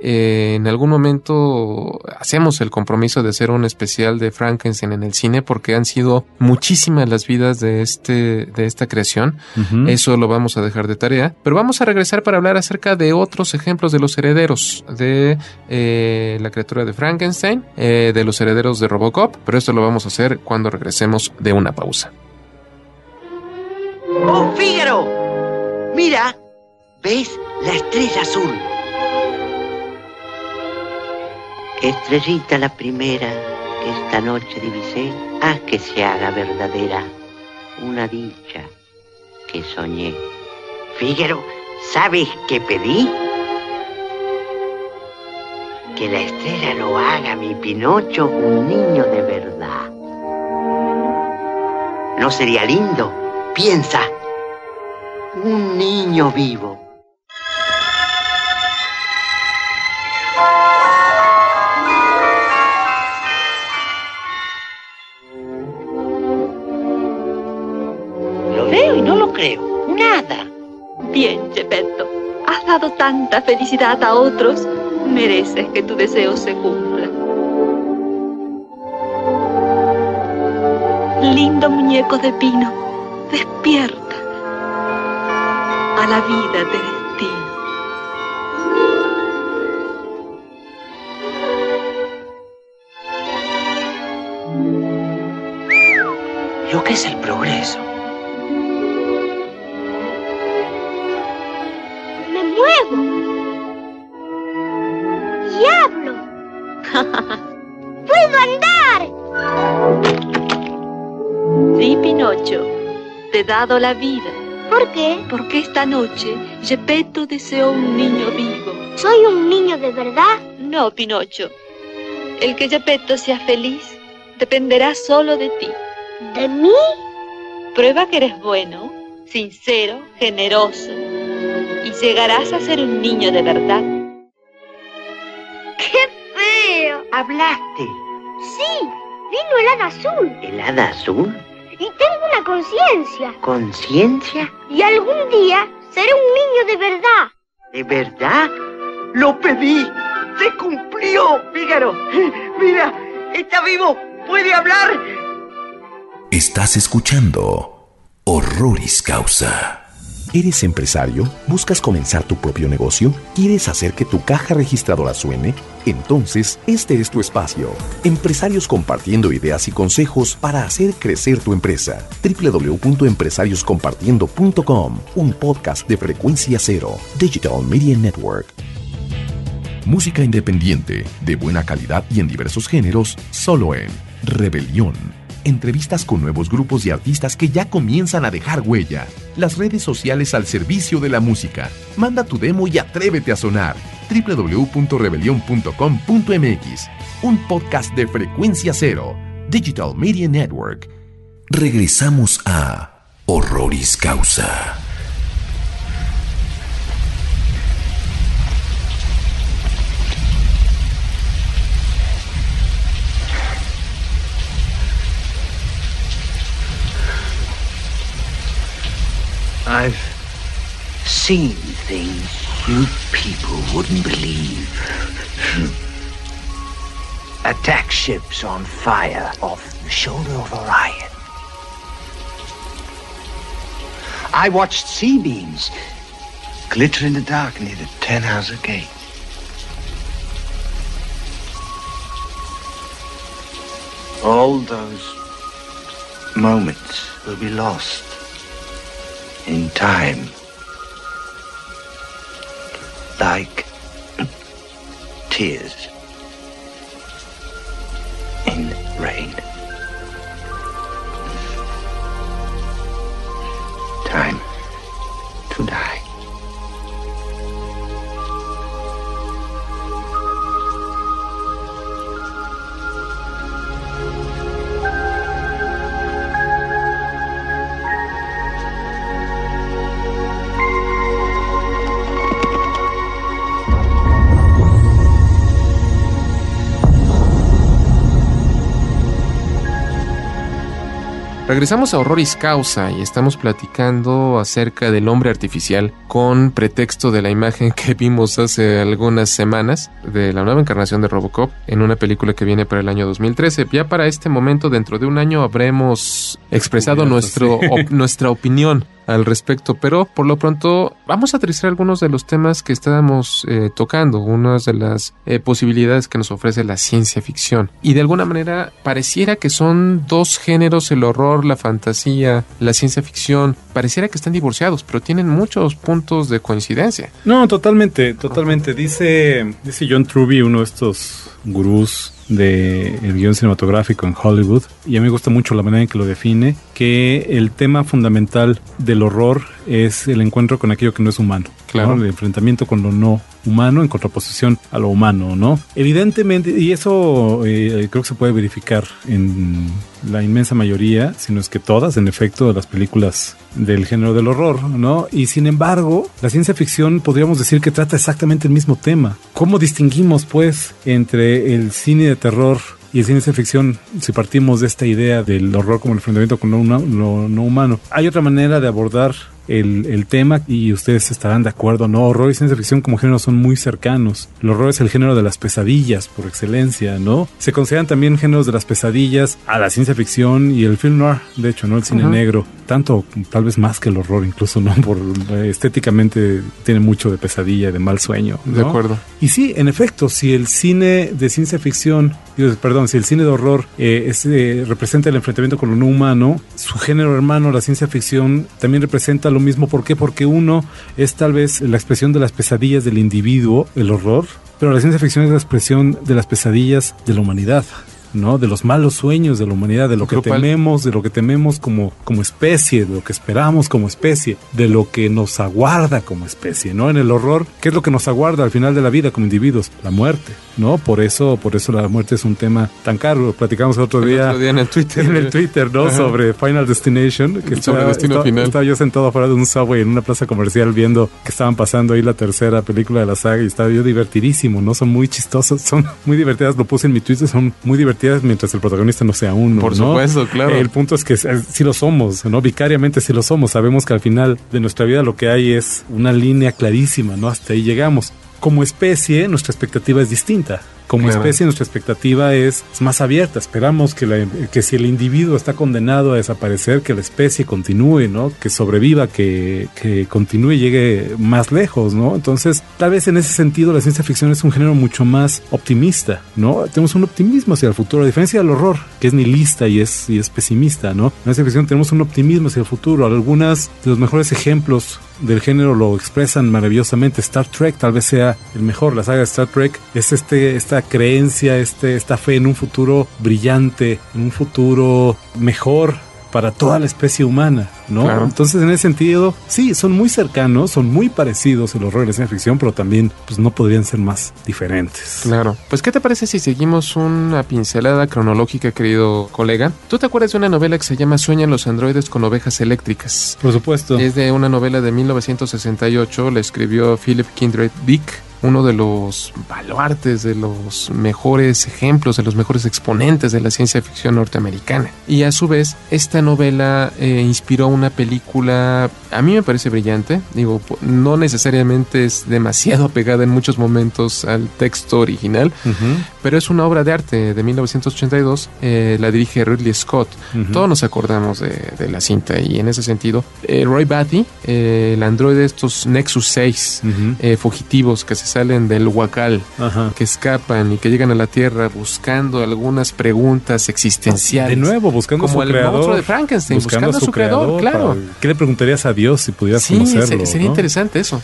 En algún momento hacemos el compromiso de hacer un especial de Frankenstein en el cine, porque han sido muchísimas las vidas de esta creación. Eso lo vamos a dejar de tarea, pero vamos a regresar para hablar acerca de otros ejemplos de los herederos de la criatura de Frankenstein, de los herederos de Robocop, pero esto lo vamos a hacer cuando regresemos de una pausa. ¡Oh, Fígaro! Mira, ¿ves la estrella azul? Estrellita la primera que esta noche divisé, haz que se haga verdadera una dicha que soñé. Fígaro, ¿sabes qué pedí? Que la estrella lo haga mi Pinocho un niño de verdad. ¿No sería lindo? Piensa, un niño vivo. Lo veo y no lo creo. Nada. Bien, Geppetto. Has dado tanta felicidad a otros. Mereces que tu deseo se cumpla. Lindo muñeco de pino, despierta. A la vida te destino. Lo que es el progreso. Me muevo. Y hablo. ¡Puedo andar! Sí, Pinocho, te he dado la vida. ¿Por qué? Porque esta noche Geppetto deseó un niño vivo. ¿Soy un niño de verdad? No, Pinocho. El que Geppetto sea feliz dependerá solo de ti. ¿De mí? Prueba que eres bueno, sincero, generoso, y llegarás a ser un niño de verdad. ¡Qué feo! ¿Hablaste? Sí, vino el hada azul. ¿El hada azul? Y tengo una conciencia. ¿Conciencia? Y algún día seré un niño de verdad. ¿De verdad? ¡Lo pedí! ¡Se cumplió! Fígaro, mira, está vivo, puede hablar. Estás escuchando Horroris Causa. ¿Eres empresario? ¿Buscas comenzar tu propio negocio? ¿Quieres hacer que tu caja registradora suene? Entonces, este es tu espacio. Empresarios compartiendo ideas y consejos para hacer crecer tu empresa. www.empresarioscompartiendo.com, un podcast de Frecuencia Cero, Digital Media Network. Música independiente, de buena calidad y en diversos géneros, solo en Rebelión. Entrevistas con nuevos grupos y artistas que ya comienzan a dejar huella. Las redes sociales al servicio de la música. Manda tu demo y atrévete a sonar. www.rebelion.com.mx. Un podcast de Frecuencia Cero, Digital Media Network. Regresamos a Horroris Causa. I've seen things you people wouldn't believe. Attack ships on fire off the shoulder of Orion. I watched sea beams glitter in the dark near the Tannhauser Gate. All those moments will be lost in time, like tears in rain. Time to die. Regresamos a Horroris Causa y estamos platicando acerca del hombre artificial con pretexto de la imagen que vimos hace algunas semanas de la nueva encarnación de Robocop en una película que viene para el año 2013. Ya para este momento, dentro de un año, habremos expresado nuestra opinión al respecto, pero por lo pronto vamos a aterrizar algunos de los temas que estábamos tocando, unas de las posibilidades que nos ofrece la ciencia ficción. Y de alguna manera pareciera que son dos géneros, el horror, la fantasía, la ciencia ficción, pareciera que están divorciados, pero tienen muchos puntos de coincidencia. No, totalmente. Dice John Truby, uno de estos gurús del guión cinematográfico en Hollywood, y a mí me gusta mucho la manera en que lo define, que el tema fundamental del horror es el encuentro con aquello que no es humano. Claro. ¿No? El enfrentamiento con lo no humano en contraposición a lo humano, ¿no? Evidentemente, y eso creo que se puede verificar en la inmensa mayoría, si no es que todas, en efecto, de las películas del género del horror, ¿no? Y sin embargo, la ciencia ficción podríamos decir que trata exactamente el mismo tema. ¿Cómo distinguimos, pues, entre el cine de terror y el ciencia ficción si partimos de esta idea del horror como el enfrentamiento con lo no humano? Hay otra manera de abordar el tema, y ustedes estarán de acuerdo, ¿no? Horror y ciencia ficción como género son muy cercanos. El horror es el género de las pesadillas por excelencia, ¿no? Se consideran también géneros de las pesadillas a la ciencia ficción y el film noir, de hecho, ¿no? El cine negro, tanto, tal vez más que el horror incluso, ¿no? Por estéticamente tiene mucho de pesadilla, de mal sueño, ¿no? De acuerdo. Y sí, en efecto, si el cine de ciencia ficción, si el cine de horror representa el enfrentamiento con lo no humano, su género hermano, la ciencia ficción, también representa lo mismo. ¿Por qué? Porque uno es tal vez la expresión de las pesadillas del individuo, el horror, pero la ciencia ficción es la expresión de las pesadillas de la humanidad, ¿no? De los malos sueños de la humanidad, de lo que tememos como especie, de lo que esperamos como especie, de lo que nos aguarda como especie, ¿no? En el horror, ¿qué es lo que nos aguarda al final de la vida como individuos? La muerte, ¿no? Por eso la muerte es un tema tan caro. Lo platicamos el otro día en el Twitter, ¿no? Sobre Final Destination, que sobre Destino Final. Estaba yo sentado afuera de un Subway en una plaza comercial viendo que estaban pasando ahí la tercera película de la saga y estaba yo divertidísimo, ¿no? Son muy chistosos, son muy divertidas, lo puse en mi Twitter, son muy divertidas mientras el protagonista no sea uno, Por ¿no? supuesto, claro. El punto es que sí lo somos, ¿no? Vicariamente sí lo somos, sabemos que al final de nuestra vida lo que hay es una línea clarísima, ¿no? Hasta ahí llegamos. Como especie, nuestra expectativa es distinta. Como especie, nuestra expectativa es más abierta. Esperamos que si el individuo está condenado a desaparecer, que la especie continúe, ¿no? Que sobreviva, que continúe y llegue más lejos, ¿no? Entonces, tal vez en ese sentido la ciencia ficción es un género mucho más optimista, ¿no? Tenemos un optimismo hacia el futuro, a diferencia del horror, que es nihilista y es pesimista, ¿no? En la ciencia ficción tenemos un optimismo hacia el futuro. Algunos de los mejores ejemplos del género lo expresan maravillosamente. Star Trek tal vez sea el mejor. La saga de Star Trek es esta creencia, esta fe en un futuro brillante, en un futuro mejor para toda la especie humana, ¿no? Claro. Entonces, en ese sentido, sí, son muy cercanos, son muy parecidos el horror y la ciencia ficción, pero también pues no podrían ser más diferentes. Claro. Pues, ¿qué te parece si seguimos una pincelada cronológica, querido colega? ¿Tú te acuerdas de una novela que se llama Sueñan los androides con ovejas eléctricas? Por supuesto. Es de una novela de 1968, la escribió Philip Kindred Dick, uno de los baluartes, de los mejores ejemplos, de los mejores exponentes de la ciencia ficción norteamericana. Y a su vez, esta novela inspiró una película, a mí me parece brillante, digo, no necesariamente es demasiado apegada en muchos momentos al texto original, pero es una obra de arte de 1982, la dirige Ridley Scott. Todos nos acordamos de la cinta y en ese sentido, Roy Batty, el androide de estos Nexus 6 fugitivos que se salen del Huacal, que escapan y que llegan a la Tierra buscando algunas preguntas existenciales. De nuevo, buscando como a su creador. Como el monstruo de Frankenstein, buscando a su creador, claro. ¿Qué le preguntarías a Dios si pudieras conocerlo? Sería interesante eso.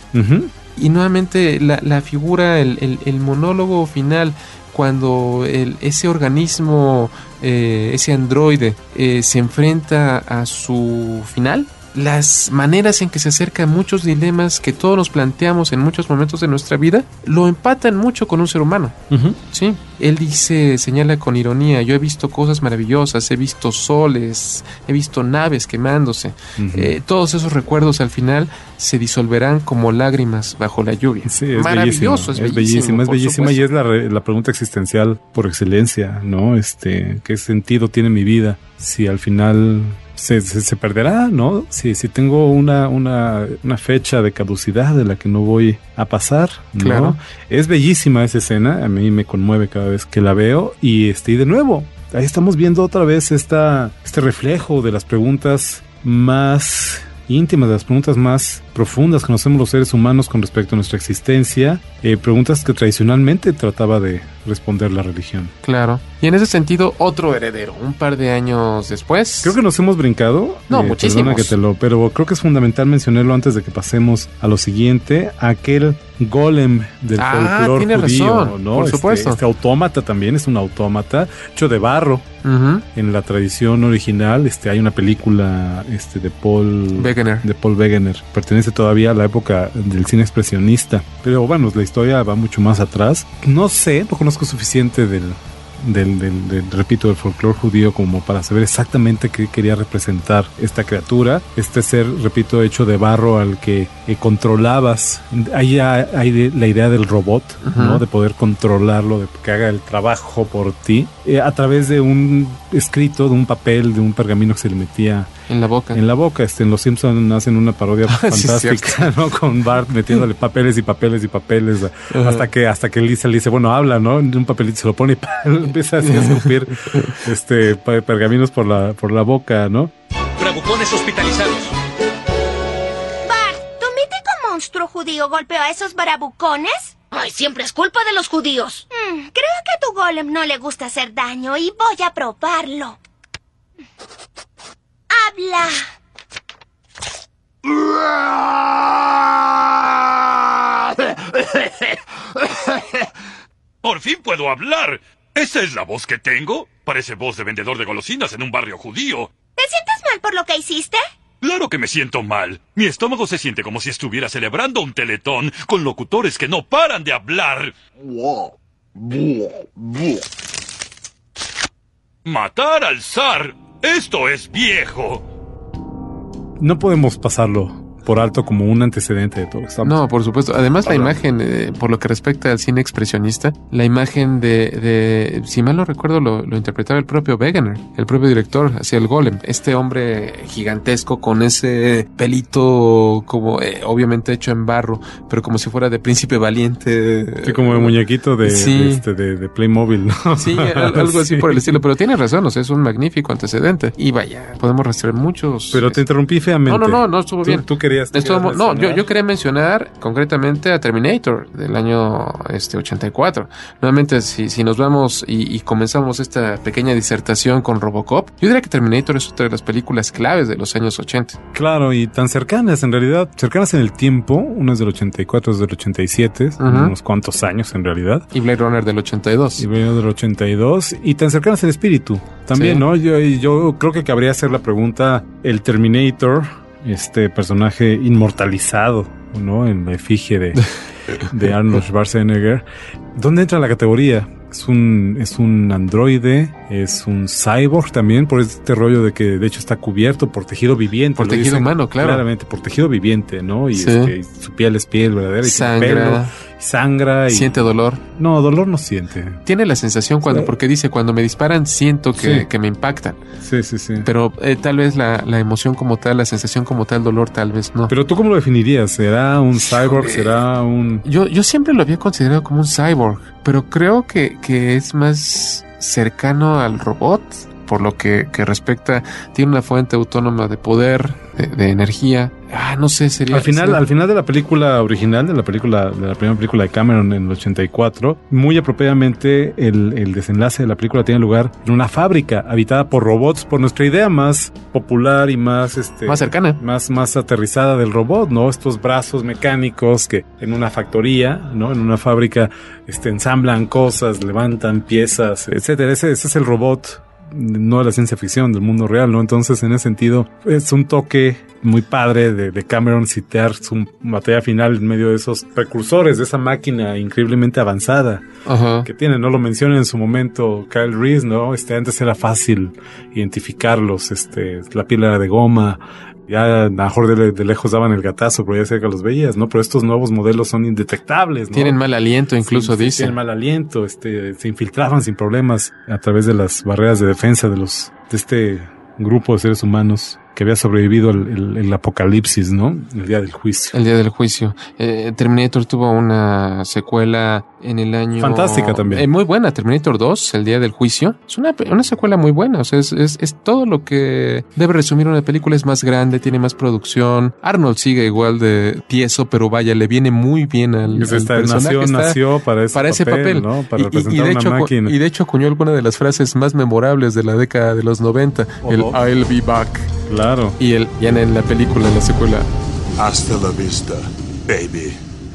Y nuevamente la figura, el monólogo final, cuando ese organismo, ese androide, se enfrenta a su final. Las maneras en que se acercan muchos dilemas que todos nos planteamos en muchos momentos de nuestra vida, lo empatan mucho con un ser humano. Sí, él señala con ironía: yo he visto cosas maravillosas, he visto soles, he visto naves quemándose. Todos esos recuerdos al final se disolverán como lágrimas bajo la lluvia. Sí, es maravilloso, bellísimo, es bellísima y es la pregunta existencial por excelencia, ¿no? ¿Qué sentido tiene mi vida si al final se perderá, ¿no? Si tengo una fecha de caducidad de la que no voy a pasar, ¿no? Claro. Es bellísima esa escena, a mí me conmueve cada vez que la veo y de nuevo, ahí estamos viendo otra vez este reflejo de las preguntas más íntimas, de las preguntas más profundas que nos hacemos los seres humanos con respecto a nuestra existencia, preguntas que tradicionalmente trataba de responder la religión. Claro. Y en ese sentido, otro heredero, un par de años después. Creo que nos hemos brincado. No, muchísimos. Pero creo que es fundamental mencionarlo antes de que pasemos a lo siguiente, aquel golem del folclore tiene judío, razón, ¿no? por supuesto. Este autómata también es un autómata hecho de barro. En la tradición original, hay una película de Paul Wegener. Pertenece todavía a la época del cine expresionista. Pero bueno, la historia va mucho más atrás. No conozco suficiente del repito, del folclore judío como para saber exactamente qué quería representar esta criatura, este ser, repito, hecho de barro al que controlabas. Ahí hay la idea del robot, ¿no? De poder controlarlo, de que haga el trabajo por ti, a través de un escrito, de un papel, de un pergamino que se le metía en la boca. En Los Simpsons hacen una parodia fantástica, ¿no? Con Bart metiéndole papeles y papeles y papeles, hasta que Lisa le dice, bueno, habla, ¿no? Un papelito se lo pone y empieza así a escupir pergaminos por la boca, ¿no? Bravucones hospitalizados. Bart, ¿tu mítico monstruo judío golpeó a esos bravucones? Ay, siempre es culpa de los judíos. Creo que a tu golem no le gusta hacer daño y voy a probarlo. ¡Habla! ¡Por fin puedo hablar! ¿Esa es la voz que tengo? Parece voz de vendedor de golosinas en un barrio judío. ¿Te sientes mal por lo que hiciste? Claro que me siento mal. Mi estómago se siente como si estuviera celebrando un teletón con locutores que no paran de hablar. Matar al zar. Esto es viejo. No podemos pasarlo por alto como un antecedente de todo esto. No, por supuesto. Además, la imagen, por lo que respecta al cine expresionista, la imagen de si mal no recuerdo, lo interpretaba el propio Wegener, el propio director, hacia el Golem. Este hombre gigantesco con ese pelito como obviamente hecho en barro, pero como si fuera de príncipe valiente. Sí, como el muñequito de Playmobil, ¿no? Sí, algo así por el estilo. Pero tienes razón, o sea, es un magnífico antecedente. Y vaya, podemos rastrear muchos. Pero te interrumpí feamente. No, estuvo bien. Tú querías yo quería mencionar concretamente a Terminator del año 84. Nuevamente, si nos vamos y comenzamos esta pequeña disertación con Robocop, yo diría que Terminator es otra de las películas claves de los años 80. Claro, y tan cercanas en realidad, cercanas en el tiempo. Uno es del 84, es del 87, unos cuantos años en realidad. Y Blade Runner del 82. Y tan cercanas en espíritu también, sí. ¿No? Yo creo que cabría hacer la pregunta, el Terminator, este personaje inmortalizado, ¿no? En la efigie de Arnold Schwarzenegger, ¿dónde entra la categoría? Es un androide, es un cyborg también, por este rollo de que de hecho está cubierto por tejido viviente. Por tejido humano, claro. Claramente, por tejido viviente, ¿no? Y sí. Su piel es piel verdadera. Sangra. Y siente dolor. No, dolor no siente. Tiene la sensación porque dice, cuando me disparan siento que me impactan. Sí. Pero tal vez la emoción como tal, la sensación como tal, dolor tal vez no. Pero ¿tú cómo lo definirías? ¿Será un cyborg? ¿Será un...? Yo siempre lo había considerado como un cyborg, pero creo que es más cercano al robot, por lo que respecta, tiene una fuente autónoma de poder, de energía. No sé, sería... Al final de la película original, de la primera película de Cameron en el 84, muy apropiadamente el desenlace de la película tiene lugar en una fábrica habitada por robots, por nuestra idea más popular y más cercana, más aterrizada del robot, ¿no? Estos brazos mecánicos que en una factoría, ¿no? En una fábrica ensamblan cosas, levantan piezas, etcétera. Ese es el robot, no de la ciencia ficción, del mundo real, ¿no? Entonces, en ese sentido, es un toque muy padre de Cameron citear su batalla final en medio de esos precursores, de esa máquina increíblemente avanzada que tiene, ¿no? Lo menciona en su momento Kyle Reese, ¿no? Antes era fácil identificarlos, la piel era de goma, ya a lo mejor de lejos daban el gatazo, pero ya cerca los veías, ¿no? Pero estos nuevos modelos son indetectables, ¿no? Tienen mal aliento, incluso sí, dicen. Tienen mal aliento, se infiltraban sin problemas a través de las barreras de defensa de este grupo de seres humanos que había sobrevivido el apocalipsis, ¿no? El día del juicio. El día del juicio. Terminator tuvo una secuela en el año... Fantástica también. Muy buena, Terminator 2, el día del juicio. Es una secuela muy buena, o sea, es todo lo que debe resumir una película. Es más grande, tiene más producción. Arnold sigue igual de tieso, pero vaya, le viene muy bien al personaje. Nació para ese papel, ¿no? Para representar una máquina. Y de hecho acuñó alguna de las frases más memorables de la década de los 90. El I'll be back. Claro. Y ya en la película, en la secuela, Hasta la vista, baby.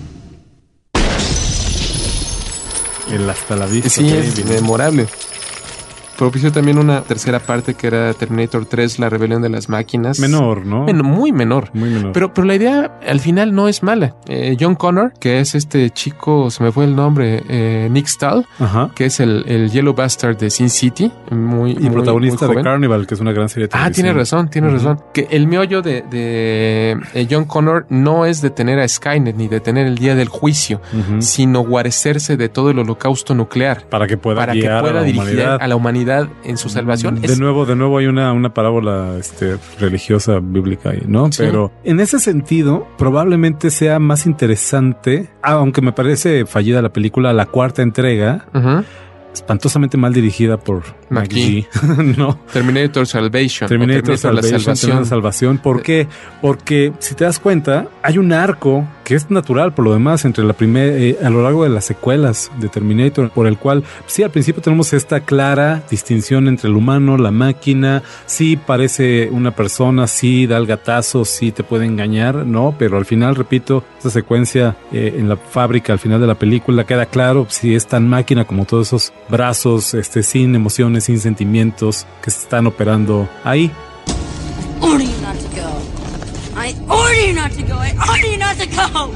El hasta la vista, sí, baby. Es memorable. Propició también una tercera parte que era Terminator 3, la rebelión de las máquinas. Menor, ¿no? Muy menor. Pero la idea al final no es mala. John Connor, que es este chico, se me fue el nombre, Nick Stahl, que es el Yellow Bastard de Sin City. Y protagonista de Carnival, que es una gran serie de televisión. Tiene razón. Que el meollo de John Connor no es detener a Skynet ni detener el día del juicio, sino guarecerse de todo el holocausto nuclear. Para que pueda dirigir a la humanidad en su salvación. De nuevo hay una parábola religiosa bíblica ahí, ¿no? Sí. Pero en ese sentido, probablemente sea más interesante, aunque me parece fallida la película, la cuarta entrega, espantosamente mal dirigida por McGee, ¿no? Terminator Salvation. La salvación. ¿Por qué? Porque si te das cuenta, hay un arco que es natural por lo demás entre la a lo largo de las secuelas de Terminator, por el cual sí al principio tenemos esta clara distinción entre el humano, la máquina, sí parece una persona, sí da el gatazo, sí te puede engañar, ¿no? Pero al final, repito, esta secuencia en la fábrica al final de la película queda claro si es tan máquina como todos esos brazos sin emociones, sin sentimientos que se están operando ahí. Order you not to go. I order you not to go. I order you not to go.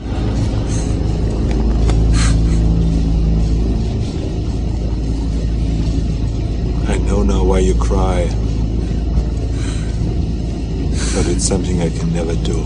I know now why you cry. But it's something I can never do.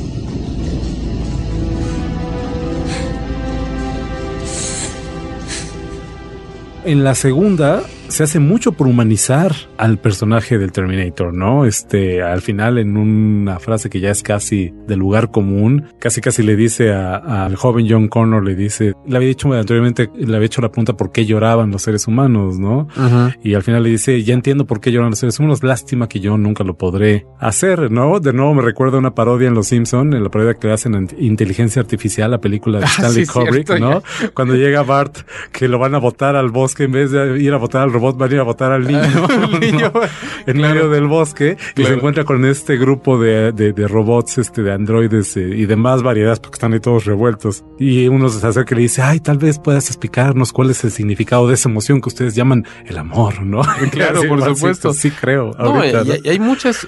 En la segunda se hace mucho por humanizar al personaje del Terminator, ¿no? Al final, en una frase que ya es casi de lugar común, casi le dice al joven John Connor, le había dicho anteriormente, le había hecho la pregunta por qué lloraban los seres humanos, ¿no? Uh-huh. Y al final le dice, ya entiendo por qué lloran los seres humanos, lástima que yo nunca lo podré hacer, ¿no? De nuevo me recuerda una parodia en Los Simpson, en la parodia que hacen en Inteligencia Artificial, la película de Stanley Kubrick, cierto, ¿no? Cuando llega Bart, que lo van a botar al bosque, en vez de ir a botar al robot, van a ir a botar al niño, ¿no? En medio del bosque, y se encuentra con este grupo de robots, de androides y demás variedades, porque están ahí todos revueltos. Y uno se acerca y le dice, ay, tal vez puedas explicarnos cuál es el significado de esa emoción que ustedes llaman el amor, ¿no? Claro, por supuesto. Sí, creo. No, ahorita, ¿no? Y hay muchas,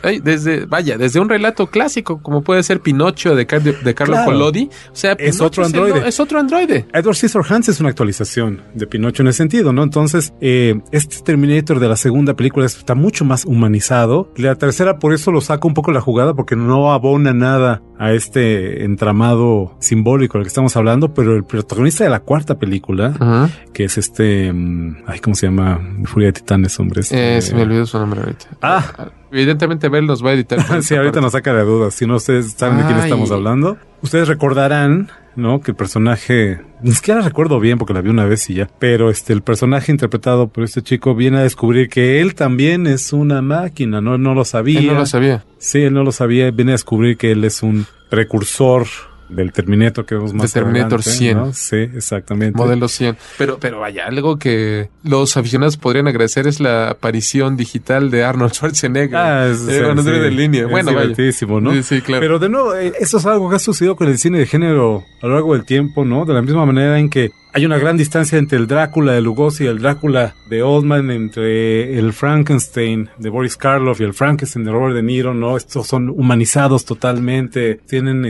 desde un relato clásico, como puede ser Pinocho de Carlo Collodi, o sea, es otro androide. Es otro androide. Edward Scissorhands es una actualización de Pinocho en ese sentido, ¿no? Entonces, este Terminator de la segunda película está mucho más humanizado. La tercera, por eso lo saca un poco la jugada, porque no abona nada a este entramado simbólico del que estamos hablando, pero el protagonista de la cuarta película, uh-huh, que es ¿cómo se llama? Furia de Titanes, hombre. Se me olvidó su nombre ahorita. Evidentemente Bell nos va a editar. Sí, ahorita nos saca de dudas. Si no ustedes saben de quién estamos hablando. Ustedes recordarán, ¿no? Que el personaje, ni siquiera recuerdo bien porque la vi una vez y ya, pero el personaje interpretado por este chico viene a descubrir que él también es una máquina, ¿no? No lo sabía. Él no lo sabía. Sí, él no lo sabía. Viene a descubrir que él es un precursor del Terminator que vemos más adelante. Terminator 100. ¿no? Sí, exactamente. Modelo 100. Pero vaya, algo que los aficionados podrían agradecer es la aparición digital de Arnold Schwarzenegger. De línea. Bueno, divertidísimo, ¿no? Sí, claro. Pero de nuevo, eso es algo que ha sucedido con el cine de género a lo largo del tiempo, ¿no? De la misma manera en que hay una gran distancia entre el Drácula de Lugosi y el Drácula de Oldman, entre el Frankenstein de Boris Karloff y el Frankenstein de Robert De Niro, ¿no? Estos son humanizados totalmente, tienen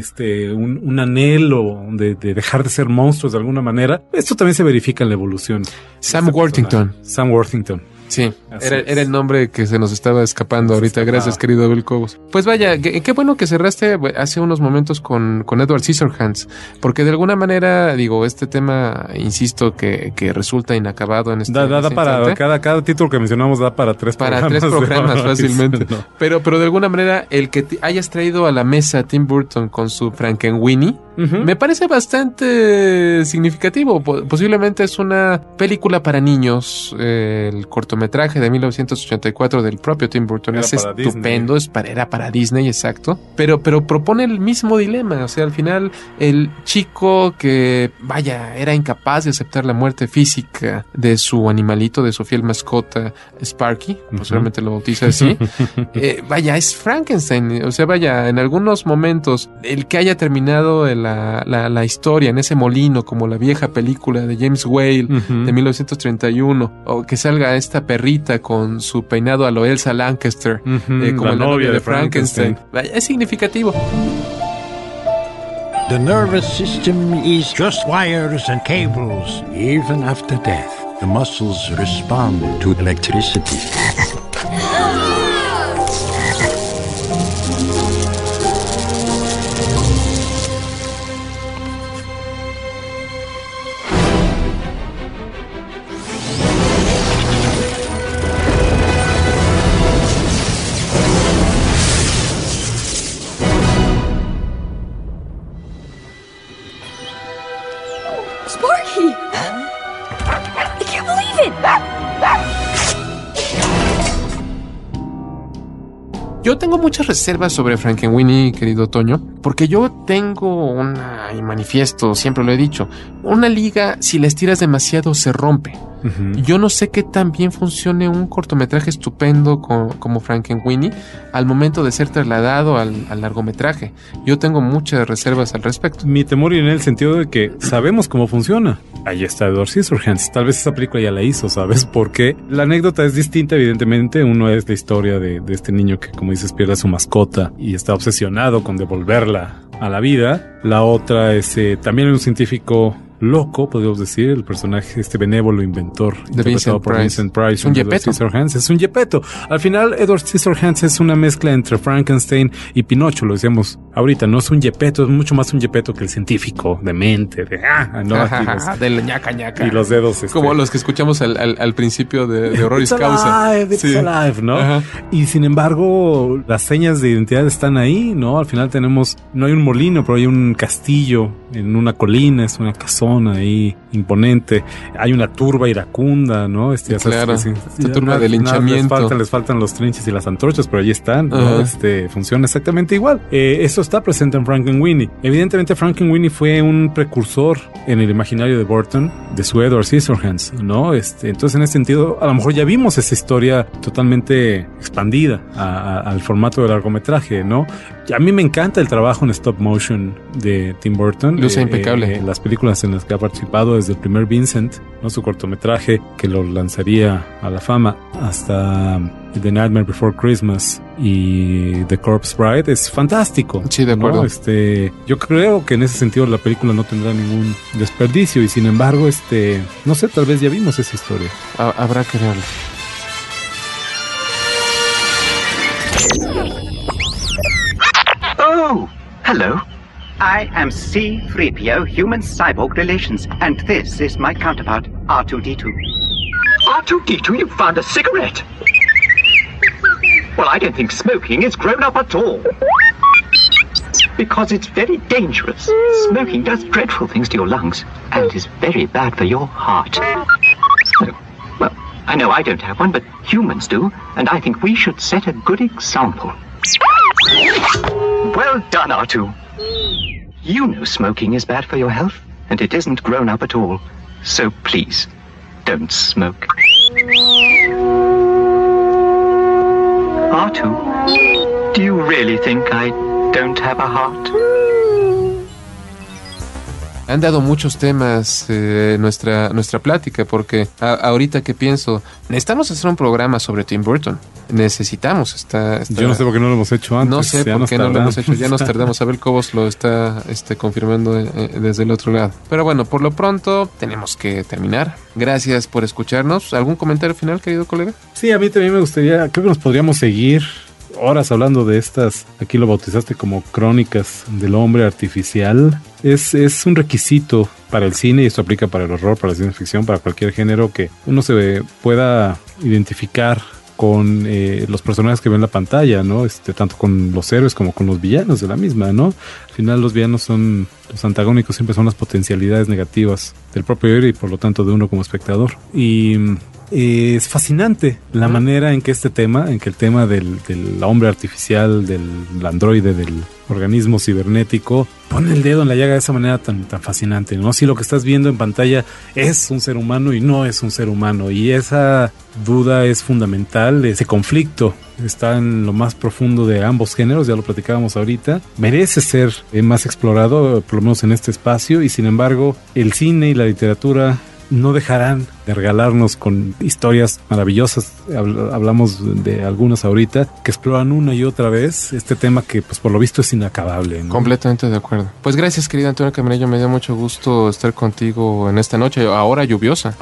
un anhelo de dejar de ser monstruos de alguna manera. Esto también se verifica en la evolución. Sam Worthington. Sí, era el nombre que se nos estaba escapando ahorita. Gracias, querido Bill Cobos. Pues vaya, qué bueno que cerraste hace unos momentos con Edward Scissorhands, porque de alguna manera, este tema, insisto, que resulta inacabado en este da para cada título que mencionamos da para tres programas fácilmente. No. Pero de alguna manera, el que hayas traído a la mesa a Tim Burton con su Frankenweenie, uh-huh, me parece bastante significativo. Posiblemente es una película para niños, el cortometraje de 1984 del propio Tim Burton es estupendo, era para Disney, exacto, pero propone el mismo dilema, o sea, al final el chico que, era incapaz de aceptar la muerte física de su animalito, de su fiel mascota Sparky, uh-huh, posiblemente lo bautiza así, es Frankenstein, o sea, en algunos momentos el que haya terminado la historia en ese molino, como la vieja película de James Whale, uh-huh, de 1931, o que salga esta perrita con su peinado a lo Elsa Lancaster, uh-huh, como la novia de Frankenstein. Es significativo. The nervous system is just wires and cables. Even after death, the muscles respond to electricity. Yo tengo muchas reservas sobre Frankenweenie, querido Toño, porque yo tengo y manifiesto, siempre lo he dicho, una liga, si la estiras demasiado, se rompe. Yo no sé qué tan bien funcione un cortometraje estupendo como Frankenweenie al momento de ser trasladado al largometraje. Yo tengo muchas reservas al respecto. Mi temor viene en el sentido de que sabemos cómo funciona. Ahí está Edward Scissorhands. Tal vez esa película ya la hizo, ¿sabes? Porque la anécdota es distinta, evidentemente. Uno es la historia de este niño que, como dices, pierde a su mascota y está obsesionado con devolverla a la vida. La otra es también un científico loco, podríamos decir, el personaje, benévolo inventor interpretado por Vincent Price, un Gepetto. Es un Gepetto. Al final, Edward Scissorhands es una mezcla entre Frankenstein y Pinocho, lo decíamos ahorita. No es un Gepetto, es mucho más un Gepetto que el científico de mente, del ñaca ñaca. Y los dedos. Como los que escuchamos al principio de Horroris It's Causa. Alive, It's Alive, ¿no? Ajá. Y sin embargo, las señas de identidad están ahí, ¿no? Al final no hay un molino, pero hay un castillo en una colina, es una casona ahí imponente. Hay una turba iracunda, ¿no? Claro, esta turba de linchamiento. Les faltan los trinches y las antorchas, pero allí están, ¿no? Funciona exactamente igual. Eso está presente en Frankenweenie. Evidentemente, Frankenweenie fue un precursor en el imaginario de Burton de su Edward Scissorhands, ¿no? Entonces, en ese sentido, a lo mejor ya vimos esa historia totalmente expandida al formato de largometraje, ¿no? A mí me encanta el trabajo en stop motion de Tim Burton. Luce impecable. Las películas en las que ha participado desde el primer Vincent, ¿no? Su cortometraje que lo lanzaría a la fama, hasta The Nightmare Before Christmas y The Corpse Bride, es fantástico. Sí, de acuerdo. ¿No? Yo creo que en ese sentido la película no tendrá ningún desperdicio y sin embargo, no sé, tal vez ya vimos esa historia. Habrá que verla. Oh, hello. I am C-3PO, Human Cyborg Relations, and this is my counterpart, R2-D2. R2-D2, you found a cigarette? Well, I don't think smoking is grown up at all. Because it's very dangerous. Smoking does dreadful things to your lungs, and is very bad for your heart. Well, I know I don't have one, but humans do, and I think we should set a good example. Well done, R2. You know smoking is bad for your health, and it isn't grown up at all. So please, don't smoke. R2, do you really think I don't have a heart? Han dado muchos temas nuestra plática, porque ahorita que pienso, necesitamos hacer un programa sobre Tim Burton. Necesitamos Yo no sé por qué no lo hemos hecho antes. No sé por qué no lo hemos hecho. Ya nos tardamos. Abel Cobos lo está confirmando desde el otro lado. Pero bueno, por lo pronto tenemos que terminar. Gracias por escucharnos. ¿Algún comentario final, querido colega? Sí, a mí también me gustaría, creo que nos podríamos seguir horas hablando de estas, aquí lo bautizaste como crónicas del hombre artificial. Es un requisito para el cine, y esto aplica para el horror, para la ciencia ficción, para cualquier género, que uno se pueda identificar con los personajes que ven en la pantalla, ¿no? Tanto con los héroes como con los villanos de la misma, ¿no? Al final los villanos son, los antagónicos siempre son las potencialidades negativas del propio héroe y por lo tanto de uno como espectador. Y es fascinante la manera en que el tema del hombre artificial, del androide, del organismo cibernético, pone el dedo en la llaga de esa manera tan fascinante, ¿no? Si lo que estás viendo en pantalla es un ser humano y no es un ser humano, y esa duda es fundamental, ese conflicto está en lo más profundo de ambos géneros, ya lo platicábamos ahorita, merece ser más explorado, por lo menos en este espacio, y sin embargo el cine y la literatura no dejarán de regalarnos con historias maravillosas. Hablamos de algunas ahorita que exploran una y otra vez este tema que pues por lo visto es inacabable, ¿no? Completamente de acuerdo. Pues gracias, querido Antonio Caminello, me dio mucho gusto estar contigo en esta noche, ahora lluviosa.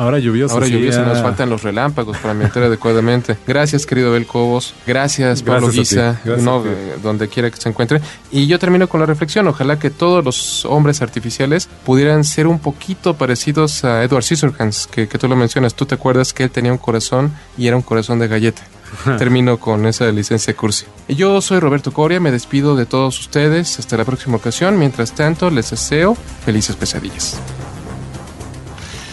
Nos faltan los relámpagos para ambientar adecuadamente. Gracias, querido Abel Cobos. Gracias, Pablo Guisa, donde quiera que se encuentre. Y yo termino con la reflexión. Ojalá que todos los hombres artificiales pudieran ser un poquito parecidos a Edward Scissorhands, que tú lo mencionas. Tú te acuerdas que él tenía un corazón y era un corazón de galleta. Termino con esa licencia cursi. Yo soy Roberto Coria, me despido de todos ustedes hasta la próxima ocasión. Mientras tanto, les deseo felices pesadillas.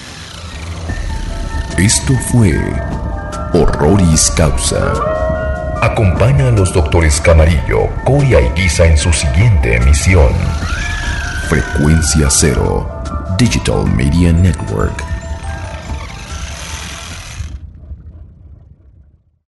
Esto fue Horroris Causa, Acompaña a los doctores Camarillo, Coria y Guisa en su siguiente emisión. Frecuencia Cero, Digital Media Network.